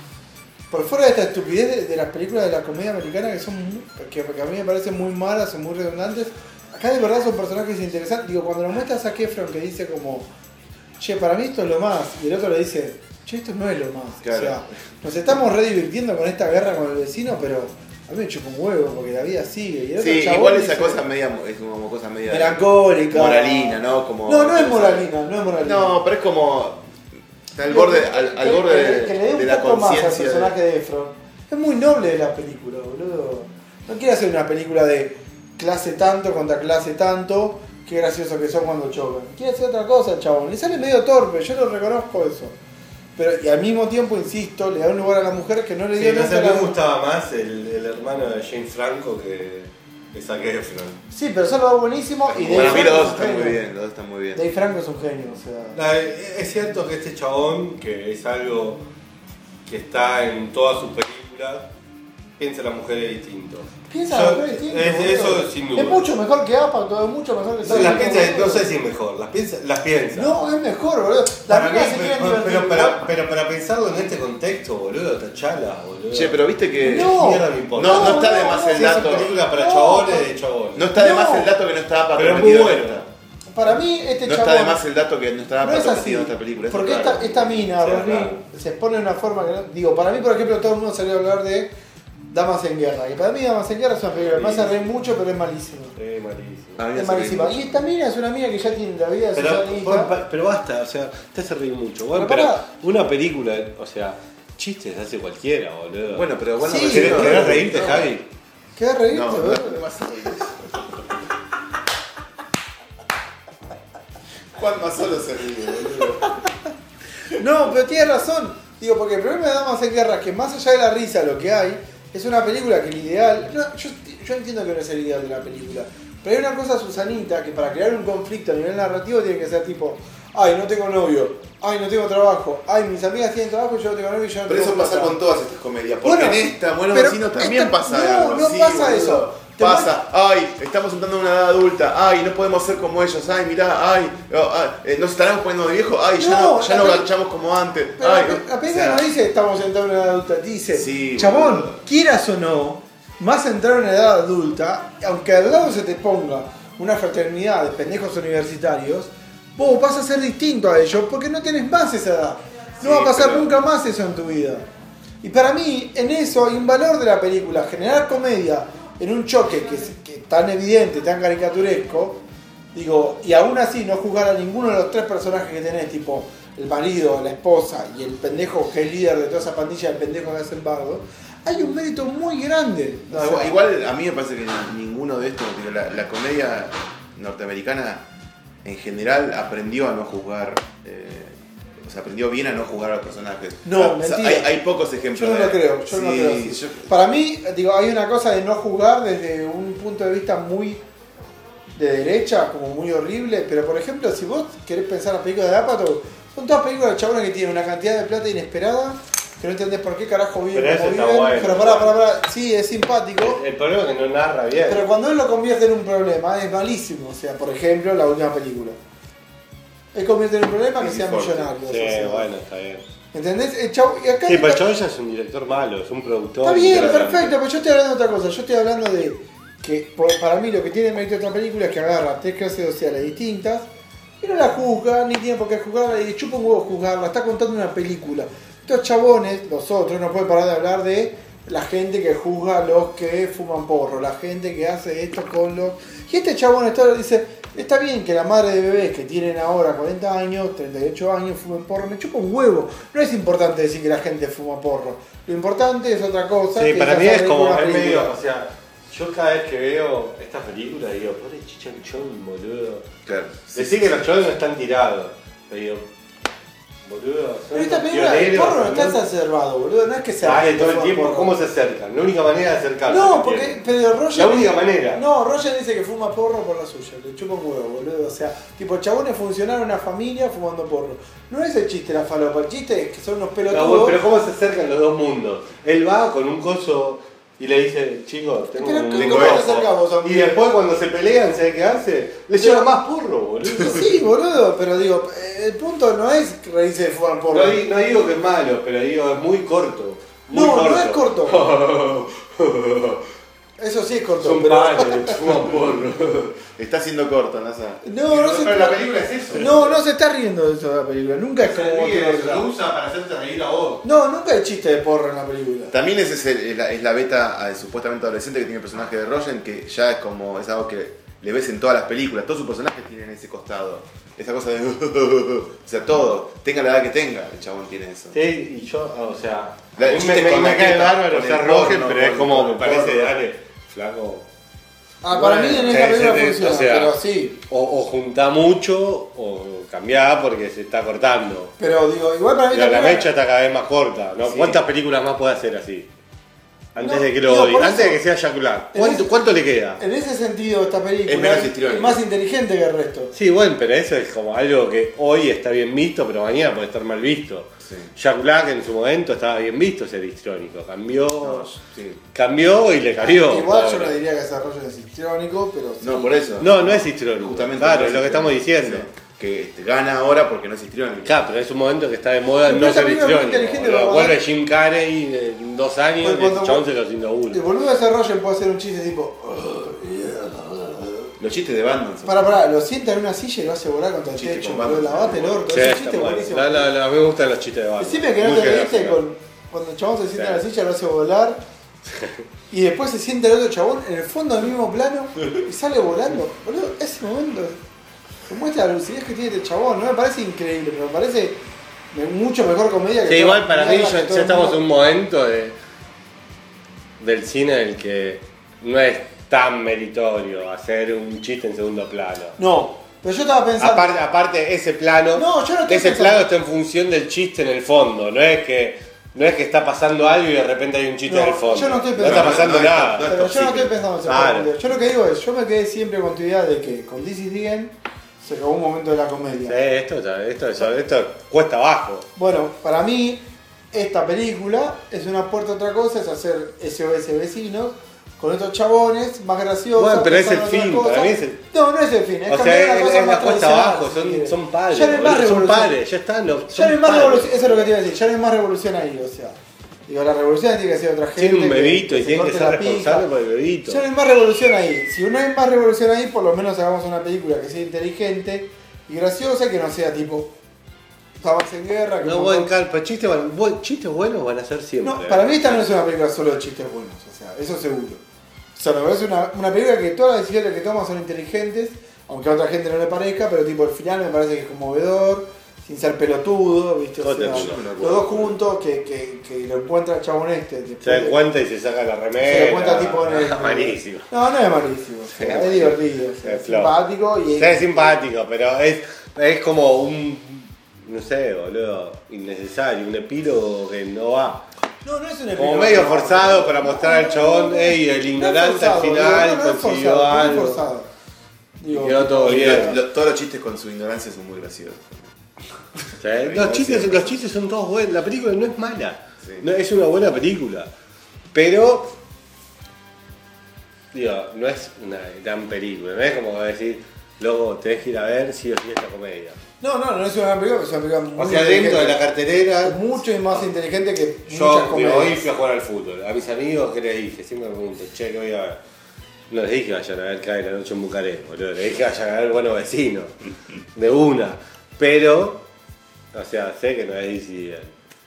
Por fuera de esta estupidez de, de las películas de la comedia americana que son muy- que, que a mí me parecen muy malas o muy redundantes, acá de verdad son personajes interesantes. Digo, cuando lo muestras a Zac Efron que dice como, che, para mí esto es lo más, y el otro le dice, che, esto no es lo más. Claro. O sea, nos estamos re divirtiendo con esta guerra con el vecino, pero a mí me chupa un huevo porque la vida sigue. Y el otro Sí, chabón igual esa dice, cosa media, es como cosa media melancólica. moralina, ¿no? Como, No, no es moralina, no es moralina. No, pero es como al borde, al, al Que- borde que- de, que le dé un de la poco más al conciencia. de- personaje de Efron. Es muy noble de la película, boludo. No quiere hacer una película de clase tanto contra clase tanto, qué gracioso que son cuando chocan. Quiere hacer otra cosa el chabón. Le sale medio torpe, yo lo reconozco eso. Pero y al mismo tiempo, insisto, le da un lugar a la mujer que no le dio Sí, no nunca sé, a mí la- me gustaba más el, el hermano de James Franco que, que Zac Efron. Sí, pero eso lo da buenísimo y Para Dave mí los Franco dos es un están muy genio. bien, los dos están muy bien. Dave Franco es un genio, o sea. La- es cierto que este chabón, que es algo que está en todas sus películas, piensa en las mujeres distinto. Piensa Yo- la mujer distinto, es- boludo. Eso sin duda. Es mucho mejor que Apatow, es mucho mejor que Sí, todo las el piensa, mundo, no boludo. sé si es mejor, las piensa. Las piensa. No, es mejor, boludo. Las Para mí, minas se quieren pero, divertir. pero, para, pero para pensarlo en este contexto, boludo, tachala, boludo. Che, pero viste que No. no, Mierda me importa. no, está de no, más no, el Si es dato. una película para No, chabones, no. de chabones. No está de más No. el dato que no estaba Pero es muy prometido en bueno. esta. Para mí, este No chabón. está de más el dato que no estaba no es así. prometido en esta película. eso Porque es raro. esta, esta mina, Sí, Rosny, claro. se expone de una forma que no. Digo, para mí, por ejemplo, todo el mundo salió a hablar de Damas en Guerra. Y para mí, Damas en Guerra es una película que me hace reír mucho, pero es malísima. Eh, malísimo. A mí me Es hace malísima. reír Y mucho. esta mina es una mina que ya tiene la vida de Pero, Susanita. pero basta, o sea, te hace reír mucho. Bueno, Pero pero pará. una película, o sea, chistes hace cualquiera, boludo. Bueno, pero bueno, Sí, recién- ¿Querés, no, querés no, reírte, no. Javi? ¿Qué reírte, No, no, boludo? no vas a reír. Juan más solo se ríe, boludo. No, pero tienes razón. Digo, porque el problema de Damas en Guerra es que más allá de la risa, lo que hay es una película que el ideal. No, yo, yo entiendo que no es el ideal de la película. Pero hay una cosa, Susanita, que para crear un conflicto a nivel narrativo tiene que ser tipo: ay, no tengo novio, ay, no tengo trabajo, ay, mis amigas tienen trabajo y yo no tengo novio y yo no Pero tengo eso pasa plata. con todas estas comedias. Porque Bueno, en esta, Buenos pero Vecinos también esta- pasa no, algo no así, pasa boludo. eso. Te Pasa, ay, estamos entrando en una edad adulta, ay, no podemos ser como ellos, ay, mirá, ay, oh, ay, eh, nos estaremos poniendo de viejos, ay, ya No, no, ya la no peli- garchamos como antes. Pero ay, la, no- la película o sea, no dice estamos entrando en una edad adulta, dice, Sí, chabón, boludo. quieras o no, más entrar en una edad adulta, aunque al lado se te ponga una fraternidad de pendejos universitarios, vos vas a ser distinto a ellos porque no tenés más esa edad. No Sí, va a pasar pero- nunca más eso en tu vida. Y para mí, en eso hay un valor de la película, generar comedia en un choque que es que tan evidente, tan caricaturesco, digo, y aún así no juzgar a ninguno de los tres personajes que tenés, tipo el marido, la esposa y el pendejo que es líder de toda esa pandilla de pendejos que hacen bardo, hay un mérito muy grande. No, O sea, igual, igual a mí me parece que ninguno de estos, digo, la, la comedia norteamericana en general aprendió a no juzgar, eh, o sea, aprendió bien a no juzgar a los personajes. No, O sea, mentira. hay, hay pocos ejemplos. Yo no de- lo creo, yo no Sí, lo creo así. yo- Para mí, digo, hay una cosa de no jugar desde un punto de vista muy de derecha, como muy horrible, pero por ejemplo, si vos querés pensar las películas de Apatow, son todas películas de chabones que tienen una cantidad de plata inesperada que no entendés por qué carajo viven Pero como eso está viven. bueno. Pero pará, pará, pará. Sí, es simpático. El problema es que no narra bien. Pero cuando él lo convierte en un problema, es malísimo. O sea, por ejemplo, la última película. Él convierte en un problema que Sí, sea fuerte. millonario. Sí, o sea. bueno, está bien. ¿Entendés? El chavo, y acá Sí, pero el está- chabón ya es un director malo, es un productor. Está bien, interesante. perfecto, pero yo estoy hablando de otra cosa. Yo estoy hablando de que por- para mí lo que tiene mérito de esta película es que agarra tres clases sociales distintas y no la juzga, ni tiene por qué juzgarla, y le chupa un huevo juzgarla. Está contando una película. Estos chabones, los otros, no pueden parar de hablar de la gente que juzga a los que fuman porro, la gente que hace esto con los... Y este chabón está, dice, está bien que la madre de bebés que tienen ahora cuarenta años, treinta y ocho años, fumen porro, me chupa un huevo. No es importante decir que la gente fuma porro. Lo importante es otra cosa. Sí, que para es mí hacer es como, una es película. medio, o sea, yo cada vez que veo esta película digo, pobre chichanchón, boludo. Claro. sí, Decir sí, que los chavales no están tirados, pero digo, boludo, son Pero esta unos película, el pioneros, porro no está ¿no? exacerbado, boludo. No es que se Sale todo el fuma tiempo, porro. ¿cómo se acercan? La única manera de acercarse. No, que porque tienen. pero Roger La única manera. No, Roger dice que fuma porro por la suya, le chupa un huevo, boludo. O sea, tipo, chabones funcionaron una familia fumando porro. No es el chiste la falopa, el chiste es que son unos pelotudos. No, bueno, pero ¿cómo se acercan los dos mundos? Él va con un coso y le dice, chicos, tengo Pero un ¿cómo tengo te ojo". acercás vos a un Y video? después cuando se pelean, ¿sabes qué hace? Le Pero- lleva más porro, boludo. Sí, boludo, pero digo, el punto no es reírse de fumar porro. No, di- no digo que es malo, pero digo, es muy corto. Muy No, corto. no es corto. Eso sí es corto, Son pero... padres, fuman porro. Está siendo corto, ¿no? No, no se Pero está... la película es eso. No, no se está riendo de eso de la película. Nunca es como otro Lo usa para hacerte reír a vos. No, nunca hay chiste de porro en la película. También ese es, el- es la, es la beta eh, supuestamente adolescente que tiene el personaje de Rogen, que ya es como, es algo que le ves en todas las películas. Todos sus personajes tienen ese costado. Esa cosa de... o sea, todo. Tenga la edad que tenga, el chabón tiene eso. Sí, y yo, o sea, La- a mí chistes me, me, con me la cae teta, bárbaro, con o sea, el Rogen, porno, pero es con- como, con me el parece, porno. dale, flaco. Ah, para Bueno, mí en sí, esta sí, película sí, funciona, o sea- pero sí. O, o juntá mucho o cambiá porque se está cortando. Pero digo, igual para mí La, esta la película- mecha está cada vez más corta, ¿no? Sí. ¿Cuántas películas más puede hacer así? Antes No, de que lo digo, odie, por antes de eso- que sea Jack Black. en ¿Cuánto, ese- ¿Cuánto le queda? En ese sentido, esta película Es menos histriónica. es más inteligente que el resto. Sí, bueno, pero eso es como algo que hoy está bien visto, pero mañana puede estar mal visto. Sí. Jack Black en su momento estaba bien visto ser histrónico. Cambió, No, sí. cambió y le cambió. Igual yo pobre. no diría que ese rollo es histriónico, pero sí. No, por eso. No, no es histrónico. Justamente claro, no es lo que estamos diciendo. Sí. Que este, gana ahora porque no es histriónico. Claro, pero es un momento que está de moda Pero no esa ser película es muy histriónico. inteligente, boludo. ¿verdad? Vuelve Jim Carrey en dos años Pues y cuando el chabón vos- se los inda El uno. boludo de ese Roger puede hacer un chiste tipo. Los chistes de Batman son... Para, para, lo sienta en una silla y lo hace volar contra el Chiste techo, con boludo. Batman. Lavate el orto. Sí, Ese está chiste es bueno. buenísimo. La- la- la- a mí me gustan los chistes de Batman. Decime que no Muy te reíste generacional. con. Cuando el chabón se sienta Sí. en la silla, lo hace volar. Y después se sienta el otro chabón en el fondo del mismo plano y sale volando. Boludo, ese momento se muestra la lucidez que tiene este chabón. No me parece increíble, pero me parece mucho mejor comedia que Sí, toda igual para la mí mierda ya, que todo ya el estamos en mundo- un momento de, del cine en el que no es tan meritorio hacer un chiste en segundo plano. No, pero yo estaba pensando. Aparte, aparte ese plano, No, yo no estoy ese pensando- plano está en función del chiste en el fondo, no es que no es que está pasando algo y de repente hay un chiste No, en el fondo. yo no estoy está pensando- pasando no, no, nada. no, no. Pero yo no tóxico. estoy pensando en ese Claro. momento. Yo lo que digo es, yo me quedé siempre con tu idea de que con This Is The End se acabó un momento de la comedia. Sí, esto, esto, esto, esto cuesta abajo. Bueno, para mí, esta película es una puerta a otra cosa, es hacer S O S Vecinos con estos chabones más graciosos. Bueno, pero es el pensando en fin, otras para cosas. mí es el- No, no es el fin, es O cambiar sea, una es, cosa es más la cuesta tradicional, abajo, si son, quieres. son padres, Ya no hay más boludo, son revolución. padres, ya están, no, Ya son no hay más padres. revolución, eso es lo que te iba a decir, ya no hay más revolución ahí, o sea. Digo, la revolución tiene que ser otra gente. Tiene un que- bebito y se tiene que corte ser la responsable pija. por el bebito. Ya no hay más revolución ahí. Si no hay más revolución ahí, por lo menos hagamos una película que sea inteligente y graciosa y que no sea tipo. Estamos en guerra. Que No, un buen montón- calpa, chistes, van- buen- chistes buenos van a ser siempre. No, para mí esta no es una película solo de chistes buenos, o sea, eso seguro. O sea, me parece una, una película que todas las decisiones que toma son inteligentes, aunque a otra gente no le parezca, pero tipo el final me parece que es conmovedor, sin ser pelotudo, ¿viste? O Joder, sea, yo no me los acuerdo. dos juntos que, que, que lo encuentra el chabón este. después Se da de- cuenta y se saca la remera. se lo cuenta tipo en el. Malísimo. No, no es malísimo, o sea, es divertido, o sea, Es es flojo. simpático y Sí, es simpático, pero es, es como un, no sé, boludo, innecesario, un epílogo que no va. No, no es un Como epílogo, medio no. forzado para mostrar al chabón, ey, el No es ignorante forzado, al digo, final no, no es consiguió forzado, no es algo. forzado. Digo, Y quedó todo Y bien. lo- lo- todos los chistes con su ignorancia son muy graciosos. Sí, Los chistes, los chistes son todos buenos, la película no es mala. Sí. No, es una buena película. Pero, digo, no es una gran película. No es como decir, luego tenés que ir a ver si o sí esta comedia. No, no, no es una gran película, es una película muy O sea, dentro de la inteligente. cartelera. Mucho más inteligente que muchas Yo digo, comedias. hoy fui a jugar al fútbol. A mis amigos, ¿qué les dije? Siempre me pregunto, che, ¿qué voy a ver? No les dije que vayan a ver Cae la noche en Bucarest, boludo. Les dije que vayan a ver Buenos Vecinos. De una. Pero, o sea, sé que no es decidida.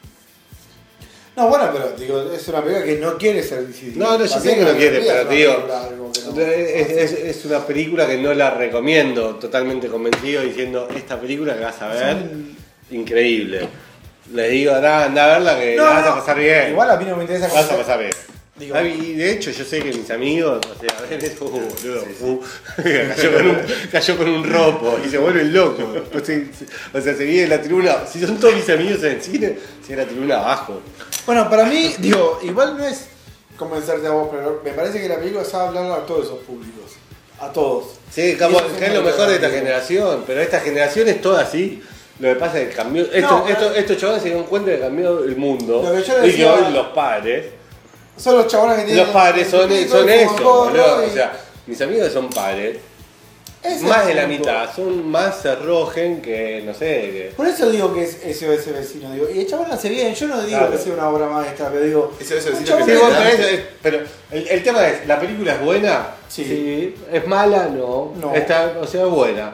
No, bueno, pero digo, es una película que no quiere ser decidida. No, no, yo sé que no quiere, pero te digo, es, es, es una película que no la recomiendo totalmente convencido diciendo, esta película que vas a ver, increíble. Les digo, anda, anda a verla que No, la vas no, a pasar bien. igual a mí no me interesa La vas a conocer- pasar bien. Digo- Ah, y de hecho yo sé que mis amigos, o sea, ven esto, uh, boludo, uh, cayó, con un, cayó con un ropo y se vuelven locos. O sea, se- o sea, se viene la tribuna, si son todos mis amigos en el cine, se la tribuna abajo. Bueno, para mí, digo, igual no es convencerte a vos, pero me parece que la película sabe hablar a todos esos públicos. A todos. Sí, Y como, eso que es muy lo mejor de esta divertido. generación, pero esta generación es toda así. Lo que pasa es que cambió. Esto, No, esto- pero- estos chavales se dieron cuenta de que cambió el mundo. Lo que yo le y que decía- hoy los padres. Son los chabones que tienen. Los padres son, pico, son y eso, fuman porro, boludo. y- O sea, mis amigos que son padres, Ese más es de la el punto. mitad, son más cerrojen que, no sé, que. Por eso digo que es S O S Vecino. Digo, y el chabón lo hace bien. Yo no digo Claro. que sea una obra maestra, pero digo. S O S un Vecino chabón que Sí, te vos, da- pero, eso es- pero el, el tema es, ¿la película es buena? Sí. ¿Es mala? No. No. Está, o sea, es buena.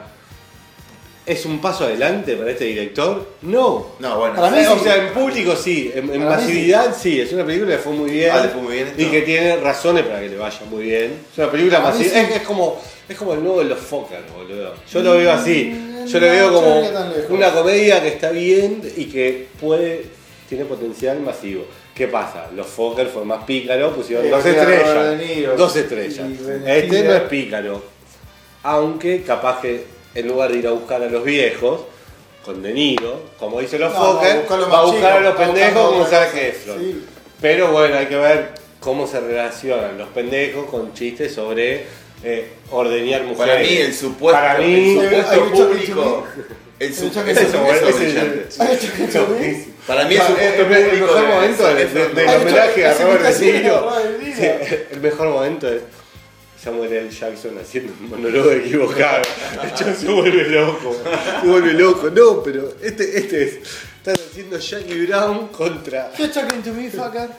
¿Es un paso adelante para este director? No. No, bueno. Para mí O sí. sea, en público sí, en, en Para mí masividad sí. Es una película que fue muy bien. Ah, le fue muy bien esto. Y que tiene razones para que le vaya muy bien. Es una película Para mí masiva. sí. Es, es como, es como el nuevo de los Fokker, boludo. Yo lo veo así. Mm, Yo lo no, veo yo como no iría tan lejos. una comedia que está bien y que puede, tiene potencial masivo. ¿Qué pasa? Los Fokker fue más pícaro, pusieron Sí, dos pusieron a estrellas. Robert De Niro. Dos estrellas. Y Ben Este Stiller. no es pícaro. Aunque capaz que en lugar de ir a buscar a los viejos, con De Niro, como dicen los No, va a Fokker, buscar los va a más buscar a chicos, los va a buscar pendejos como otra Zac cosa. Efron. Sí. Pero bueno, hay que ver cómo se relacionan los pendejos con chistes sobre eh, ordeñar mujeres. Para mí el supuesto, Para mí, el Hay supuesto un choque público. El Hay un su- choque eso, entre- eso, ese- es brillante. ¿Hay hecho que esto es? Para mí el el, supuesto el- el público mejor de momento Zac de- Efron de- del no- Hay homenaje a muchas Robert De imitaciones de Niro. Robert De Niro. Sí, el mejor momento es Samuel L. Jackson haciendo un monólogo equivocado. El chabón se vuelve loco. Se vuelve loco. No, pero este, este es. Están haciendo Jackie Brown contra. You're talking to me, fucker.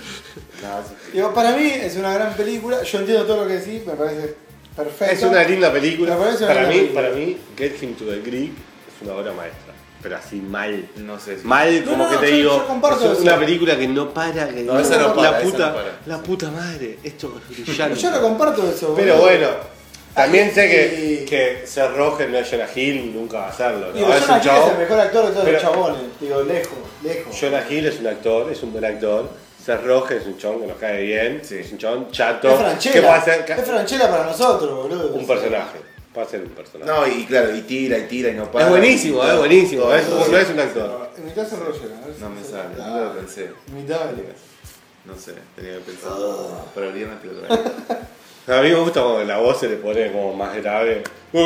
No, sí. Digo, para mí es una gran película. Yo entiendo todo lo que decís, me parece perfecto. Es una linda película. Me parece una Para linda mí, película. para mí, Get Him to the Greek es una obra maestra. Pero así mal. No sé si- Mal, No, como no, que no, te yo- digo. yo comparto es eso. una película que no para. Que No, digo, esa no la para, esa puta, no para. la puta madre. Esto es brillante. Yo no comparto eso. Pero boludo. bueno, también sé que, y- que ser Roger no es Jonah Hill, nunca va a hacerlo. ¿no? Digo, es Jonah un Hill es chabón. el mejor actor de todos Pero- los chabones. Digo, lejos, lejos. Jonah Hill es un actor, es un buen actor. Ser Roger es un chabón que nos cae bien. Sí. Es un chabón chato. Es que Franchella. puede ser Es Franchella para nosotros, boludo. un personaje. Puede ser un personaje. No, y claro, y tira y tira y no para. es buenísimo, es buenísimo. Es, No, no es un actor. Imitás a Roger, a ver si No me se- sale, Ah, no lo pensé. Imitable. No sé, tenía que pensar. Para el viernes te lo traigo. A mí me gusta cuando la voz se le pone como más grave.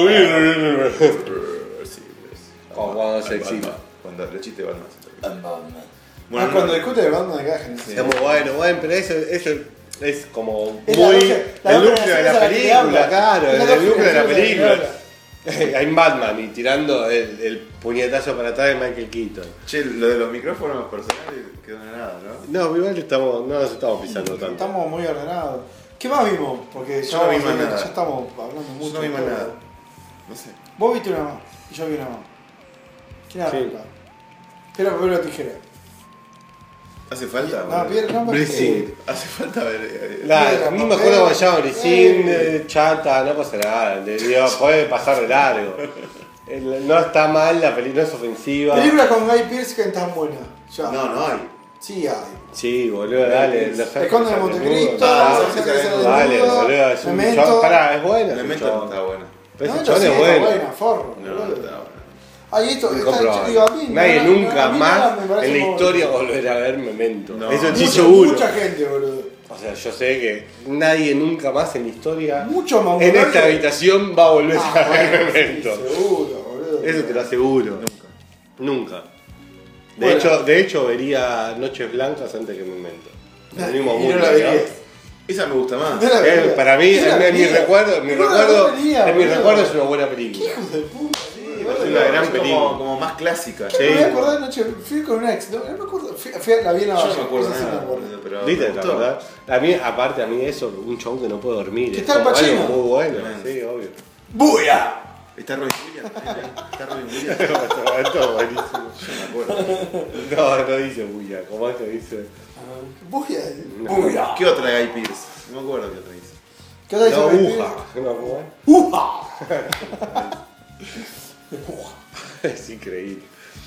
Sí, es- Como cuando se Al excita. Batman, Cuando los chistes van Ah, Bueno, cuando no- discute de Batman de caja, Sí. Es muy bueno, bueno, pero eso, eso es como Es la muy lógica- la el lógica núcleo de esa la la que te película, habla. claro, Es la el lógica núcleo de la esa la que te película. habla. Hay Batman y tirando el, el puñetazo para atrás de Michael Keaton. Che, lo de los micrófonos personales quedó en nada, ¿no? No, igual estamos, no nos estamos pisando tanto. Estamos muy ordenados. ¿Qué más vimos? Porque ya, Yo no vi vamos más a- nada. ya estamos hablando mucho. Yo no vi más de todo. nada. No sé. Vos viste una más y yo vi una más. ¿Quién Sí. arranca? Piedra, papel o tijera. ¿Hace falta? No, boludo? piedra, no, Brisin. porque- Hace falta ver. eh, La, Piedra, a mí me papel. acuerdo cuando llama Brisin, Eh. chata, no pasa nada. Le digo, puede pasar de largo. El- No está mal, la película no es ofensiva. Película con Guy Pearce que es tan buena. Ya. No, no hay. Sí hay. Sí, boludo, dale. Los El Conde de Ángeles Montecristo, Ah, Los sí, Ángeles sí, del Dale, Desnudo, boludo, es un Memento. chabón. Pará, es bueno. ese Elemento no chabón. está bueno. Pero ese Memento chabón sí, es está bueno. buena, forro. No, no boludo. está bueno. Ay, esto, esta, Incomprobable. digo, a mí, Nadie no, no, nunca a mí más nada me parece en la muy historia bueno. volverá a ver Memento. No. Eso sí Mucha- seguro. Mucha gente, boludo. O sea, yo sé que nadie nunca más en la historia Mucho más. en boludo. esta habitación va a volver Ah, a ver bueno, sí, Memento. seguro, boludo. Eso te lo aseguro. Nunca. Nunca. De, Bueno. hecho, de hecho, vería Noches Blancas antes que Memento. El mismo Y mundo, no la ¿no? verías. Esa me gusta más. No la Eh, vería. para mí, Sí la en, mi- en mi vería. recuerdo, en mi No la recuerdo, vería, en mi boludo. recuerdo es una buena película. Hijos de puta. Sí, Es boludo. una gran como, película. como más clásica. ¿Qué Sí. me voy a acordar anoche? Fui con una ex, no, no me acuerdo. Fui, fui a- la vi en la Yo no Valle, me acuerdo eso sí nada, me acuerdo. boludo, pero ¿Viste? me ¿La gustó. verdad? A mí, aparte, a mí eso, un chabón que no puede dormir. Que es está el como Pacino. algo muy bueno, Tremendo. sí, obvio. ¡Buya! ¿Está Robin Williams? ¿Está Robin Williams? Esto es buenísimo. Yo me acuerdo. No, no dice bulla, ¿cómo es que dice? ¡Buya! ¡Buya! ¿Qué otra hay, Pierce? No me acuerdo qué otra dice. ¿Qué otra dice No, Guy uja. No, ¿cómo es? ¡Uja! Es increíble.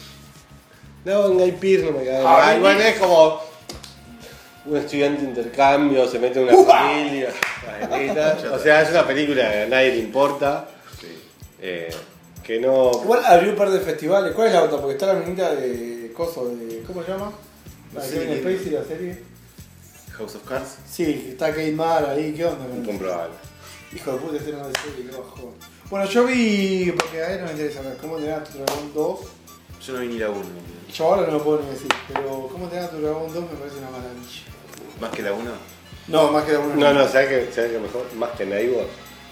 No, en Guy Pearce no me cae Ah, mal. Guy Bueno, es como un estudiante de intercambio, se mete en una ¡Uja! familia. O sea, es una película que a nadie le importa. Sí. Eh, que no. Igual abrió un par de festivales. ¿Cuál es la otra? Porque está la minita de Coso, de. ¿Cómo se llama? La de Sí, Kevin que- Spacey, la serie. House of Cards. Sí, está Kate Mara ahí, ¿qué onda? con eso? Comprobable. Hijo de puta, este no de serie, qué bajo. Bueno, yo vi. Porque a él no me interesa ver. ¿Cómo entrenar a tu dragón dos? Yo no vi ni la uno. Yo ahora no lo puedo ni decir, pero ¿cómo entrenar a tu dragón dos me parece una maravilla? ¿Más que la uno? No, más que la uno. No, no, ¿sabes qué, ¿sabes qué mejor? Más que Neighbor.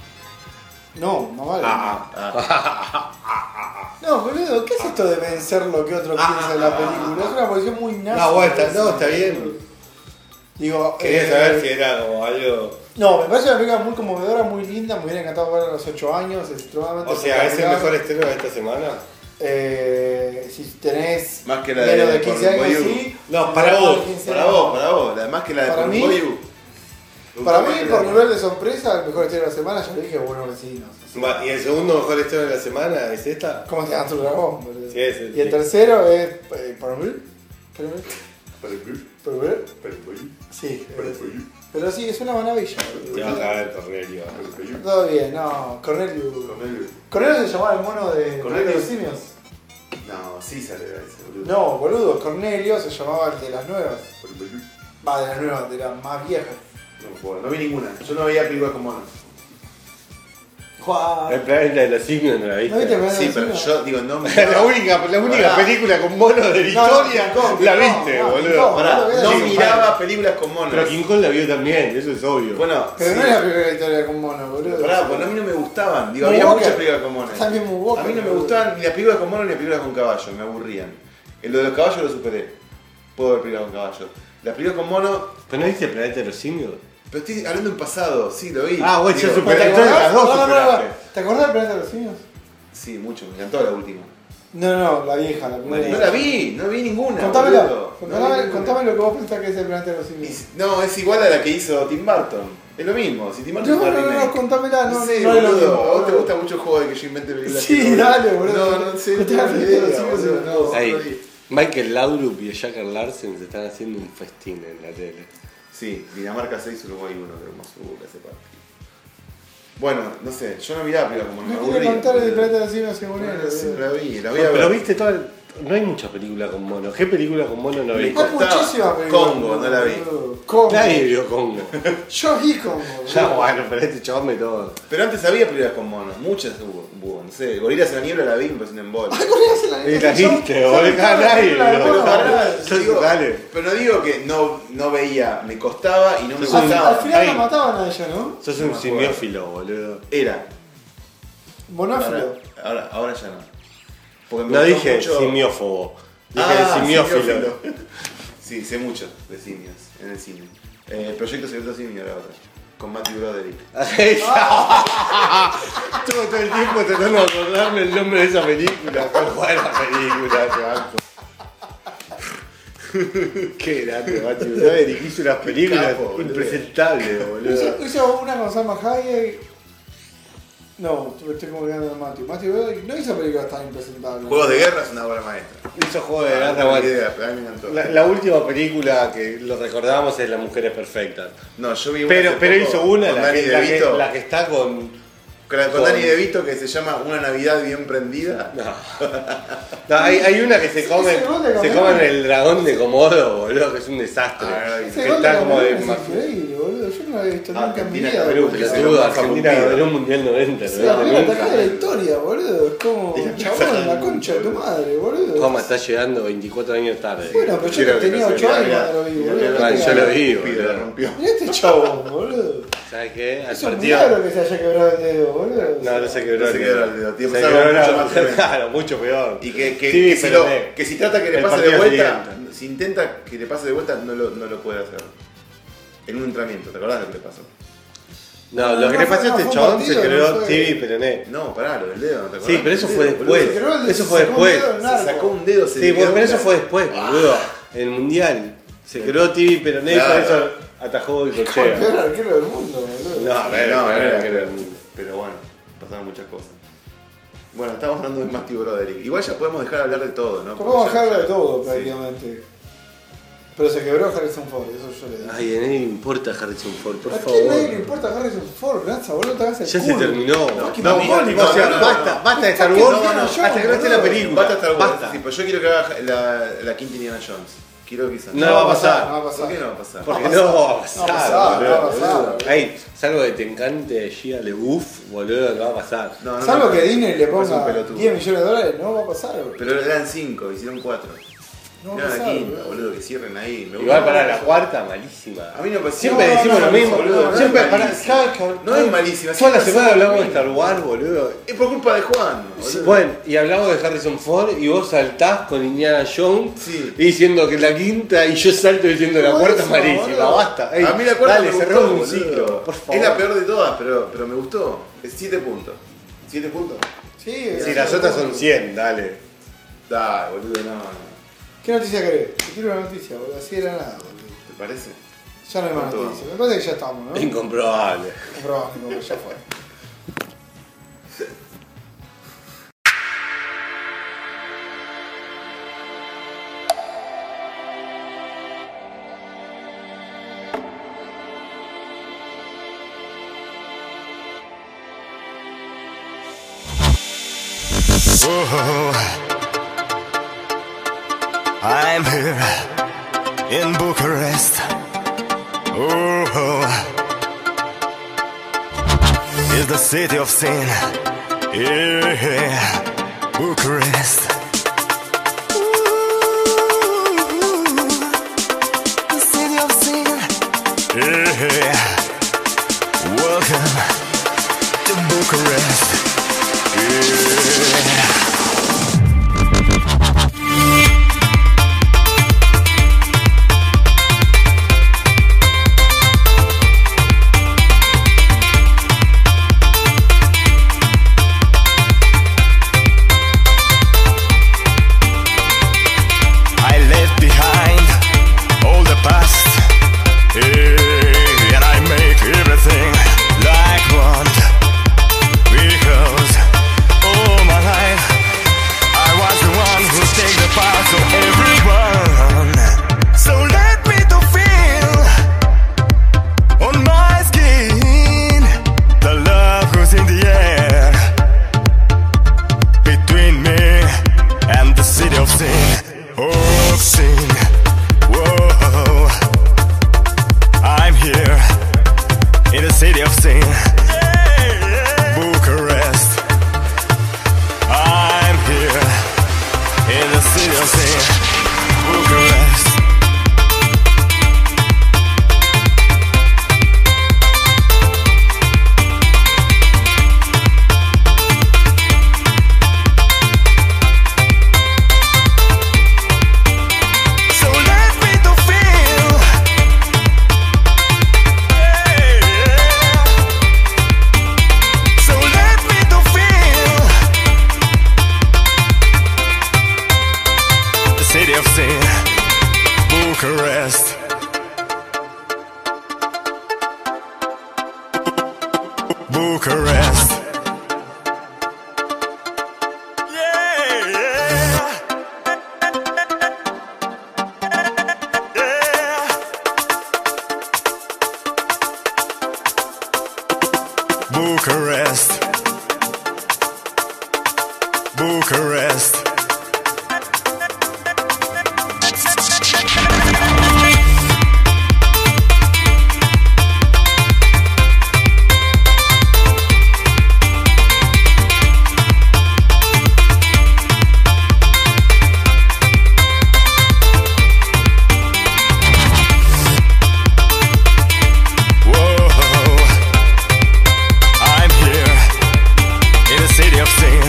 No, no vale. Ah, Ah, No, boludo, ¿qué es esto de vencer lo que otro piensa de la película? Es una posición muy nazi. No, bueno, está- no, está bien. Digo, Quería eh, saber si era como algo. No, me parece una película muy conmovedora, muy linda, me hubiera encantado verla a los ocho años, extremadamente. O sea, ¿es el espectacular. mejor estreno de esta semana? Eh, si tenés Más que la menos de de quince Porn años, Boy. sí. No, Si para tenés vos, más de quince para años- vos, para vos. Además que la de Para Porn mí- Boy. Para mí, por nivel de sorpresa, el mejor estreno de la semana, ya lo dije, Buenos Vecinos. Va, ¿y el segundo mejor estreno de la semana es esta? ¿Cómo se llama tu dragón? boludo? Sí, ese, Y el sí. tercero es. Eh, ¿Para mí? ¿Para mí? ¿Para mí? Sí, es así. Pero sí, es una maravilla. Te vas a caer, Cornelio. Todo bien, no. Cornelio. Cornelio se llamaba el mono de Cornelio. de los simios. No, César era ese, boludo. No, boludo, Cornelio se llamaba el de las nuevas. Va, de las nuevas, de las más viejas. No me acuerdo, no vi ninguna. Yo no veía películas con monos. Juan. El planeta de los simios no la ¿No viste viste. el planeta Sí, de pero los simios? yo digo, no me. La única, la única Pará. película con monos de la No, no, historia King Kong, la King Kong, viste, no, King boludo. Kong. Pará, boludo, no sí, miraba películas con monos. Pero King Kong la vio también, eso es obvio. Bueno, Pero sí. no es la primera historia con mono, boludo. Pará, pues a mí no me gustaban. Digo, Muy había Walker. muchas películas con monos. También muy Walker, A mí no me boludo. gustaban ni las películas con monos ni las películas con caballos, me aburrían. En lo de los caballos lo superé. Puedo ver películas con caballos. Las películas con monos, ¿Pero no viste el planeta de los simios? pero estoy hablando en pasado, sí, lo vi. Ah, bueno, Digo, ya superé. ¿Te Entonces acordás? las dos No, no, no, no. superaste. ¿Te acordás del planeta de los simios? Sí, mucho, me encantó la última. No, no, la vieja, la primera. No la vi, no vi ninguna. Contámela, boludo. No vi contame, ninguna. contame lo que vos pensás que es el planeta de los simios. Y- No, es igual a la que hizo Tim Burton. Es lo mismo, si Tim Burton No, hizo no, una no, remake. no, contámela, no, sé, no es lo boludo, mismo. a vos te boludo. gusta mucho el juego de que yo invente películas. Sí, que no- dale, boludo. No, no sé, no Contame tengo el ni planeta de los idea, simios, boludo, sí. no, no vi. Ahí, Michael Laudrup y Jack Larsen se están haciendo un festín en la tele. Sí, Dinamarca seis, Uruguay uno, qué hermoso hubo que hace partido. Bueno, no sé, yo no miraba películas como No me quiero aburría. contar el boludo. planeta de los simios según él. Bueno, sí, boludo. la vi, la voy a Pero ver. viste toda. No hay mucha película con monos. ¿Qué película con monos no Me viste? Hay costaba. muchísimas películas. Congo, no la vi. boludo. Congo. Nadie vio Congo. Yo vi Congo. Ya, boludo. bueno, pero este chabón me todo. Pero antes había películas con monos, muchas hubo, hubo, no sé, Gorilas en la niebla la vi, me pareció un embole. Ay, corrías en la Y la Yo- viste, yo boludo, vi toda la nadie película de vio. monos, Pero boludo. pará, Yo digo- dale. pero no digo que no, no veía, me costaba y no me Sos Al, un- gustaba. al final Ay. la mataban a ella, ¿no? Sos No un me acuerdo. simiófilo, boludo. Era. Monófilo. Ahora, ahora, ahora ya no. Porque me No gustó dije mucho- simiófobo. Dije Ah, simiófilo. simiófilo. Sí, sé mucho de simios en el cine. Eh, Proyecto Secreto Simio era otra. Con Matthew Broderick. Estuve todo el tiempo tratando de acordarme el nombre de esa película. Qué buena película, te banco. Qué grande, Matthew Broderick. Hizo unas películas Capo, boludo. impresentables, boludo. Hizo, hizo una con Salma Hayek. No, me estoy como quedando en Matthew. Matthew Broderick no hizo películas tan impresentables. Juegos de Guerra es una obra maestra. Hizo juego de Ah, guerra, no tengo bueno. idea, pero a mí me encantó. La, la última película que lo recordamos es Las Mujeres Perfectas. No, yo vi una Pero, hace pero poco hizo una, con la Danny que, la, que, DeVito. la que está con. Con, la, con Dani DeVito que se llama Una Navidad Bien Prendida. No. No, hay, hay una que se come, se comen el dragón de Komodo, boludo, que es un desastre. Ah, que ese está como de. es increíble, boludo. Yo no lo he visto Ah, nunca en mi Argentina, vida. Perú, que se pelotudo, lo Argentina moja ganó un mundial noventa, Es ¿no? la primera Nunca. tajada de la historia, boludo. Es como, Es la chabón, la concha de tu madre, boludo. Coma, está llegando veinticuatro años tarde. Bueno, pero Quiero yo que tenía no se ocho vea, años mirá, cuando lo vi, mirá, boludo. mirá, Ah, yo lo vi, Pido, boludo. la rompió. Mirá este chabón, boludo. ¿Sabes qué? Al Es un partido. milagro que se haya quebrado el dedo, boludo. No, no se quebró No se el quebró dedo. el dedo, tío, Se pasaba quebró mucho la- más tremendo. Claro, mucho peor. Y que, que, Sí, que si pero lo- ne- que si trata que le el pase de partido vuelta, siguiente. si intenta que le pase de vuelta, no lo, no lo puede hacer. En un entrenamiento, ¿te acordás de lo que le pasó? No, No, lo que no le fue- pasó a no este fue un chabón se partido, quebró no fue- T V Peroné. No, pará, lo del dedo, ¿no te acordás? Sí, pero eso El fue dedo, después. boludo. Quebró el- Eso fue sacó un después. dedo del Se narco. sacó un dedo, se Sí, le bueno, quedó pero eso claro. fue después, boludo. En el mundial. Se quebró T V Peroné y por Claro. eso atajó el El cocheo. peor arquero del mundo, boludo. No, a ver, No, no, no era no, que- no. Pero bueno, pasaron muchas cosas. Bueno, estamos hablando de Matthew Broderick. Igual ya podemos dejar de hablar de todo, ¿no? Podemos Porque ya- bajarle de ya- todo, sí. prácticamente. Pero se quebró Harrison Ford, eso yo le digo. Ay, a nadie le importa Harrison Ford, por ¿A quién nadie le favor. importa a Harrison Ford? Lanza, boludo, te hagas el Ya se culo. terminó. Fucking No, Bobby, o sea, no, no, basta, no. basta de Star Fucking Wars no, no, hasta que no esté la boludo. película. Basta Star Wars, Basta. sí, pero yo quiero que haga la, la quinta Indiana Jones. Quiero que No va a pasar. No va a pasar. ¿Por qué no va a pasar? Porque va a no pasar. va a No va a pasar, pasar, no va a boludo. pasar. Ey, salvo que te encante Shia LaBeouf, boludo, no va a pasar. No, no, Salvo no, que Disney le es un ponga pelotudo. diez millones de dólares, no va a pasar, boludo. Pero eran cinco, hicieron cuatro. No va a Mira la pasar, quinta, boludo. boludo, que cierren ahí. Me Igual gusta. para la cuarta, malísima. A mí no me Siempre No, decimos no, lo no, mismo, boludo, no es siempre para malísima. cada cabrón- No es malísima, Toda la siempre semana hacemos hablamos lo de Star mismo. Wars, boludo. Es por culpa de Juan, boludo. Bueno, y hablamos de Harrison Ford y vos saltás con Indiana Jones Sí. diciendo que la quinta y yo salto diciendo la ¿Cómo cuarta es eso, malísima, boludo? basta. Ey, A mí la cuarta dale, me gustó, cerramos un boludo. ciclo, por favor. Es la peor de todas, pero, pero me gustó. Es siete puntos. siete puntos. Sí, Si sí, las sí, otras sí. son cien, dale. Dale, boludo, no, no. ¿Qué noticia querés? Te quiero una noticia, boludo. Así era nada, boludo. ¿Te parece? Ya no hay más ¿Cuánto noticias. Me parece que ya estamos, ¿no? Incomprobable. Probable, ya fue. Oh, I'm here in Bucharest. Oh, it's the city of sin. Yeah, Bucharest. Ooh, the city of sin. Yeah, welcome to Bucharest. Yeah. I left behind all the past, yeah, and I make everything like want. Because all my life I was the one who take the parts of everyone. So let me to feel on my skin the love who's in the air between me and the city of sin. Of sin. Whoa, I'm here in the city of sin. Bucharest. I'm here in the city of sin. Bucharest. So let me to feel. Yeah, yeah. So let me to feel the city of sin, Bucharest. Bucharest. Yeah, yeah. Yeah. Bucharest. have seen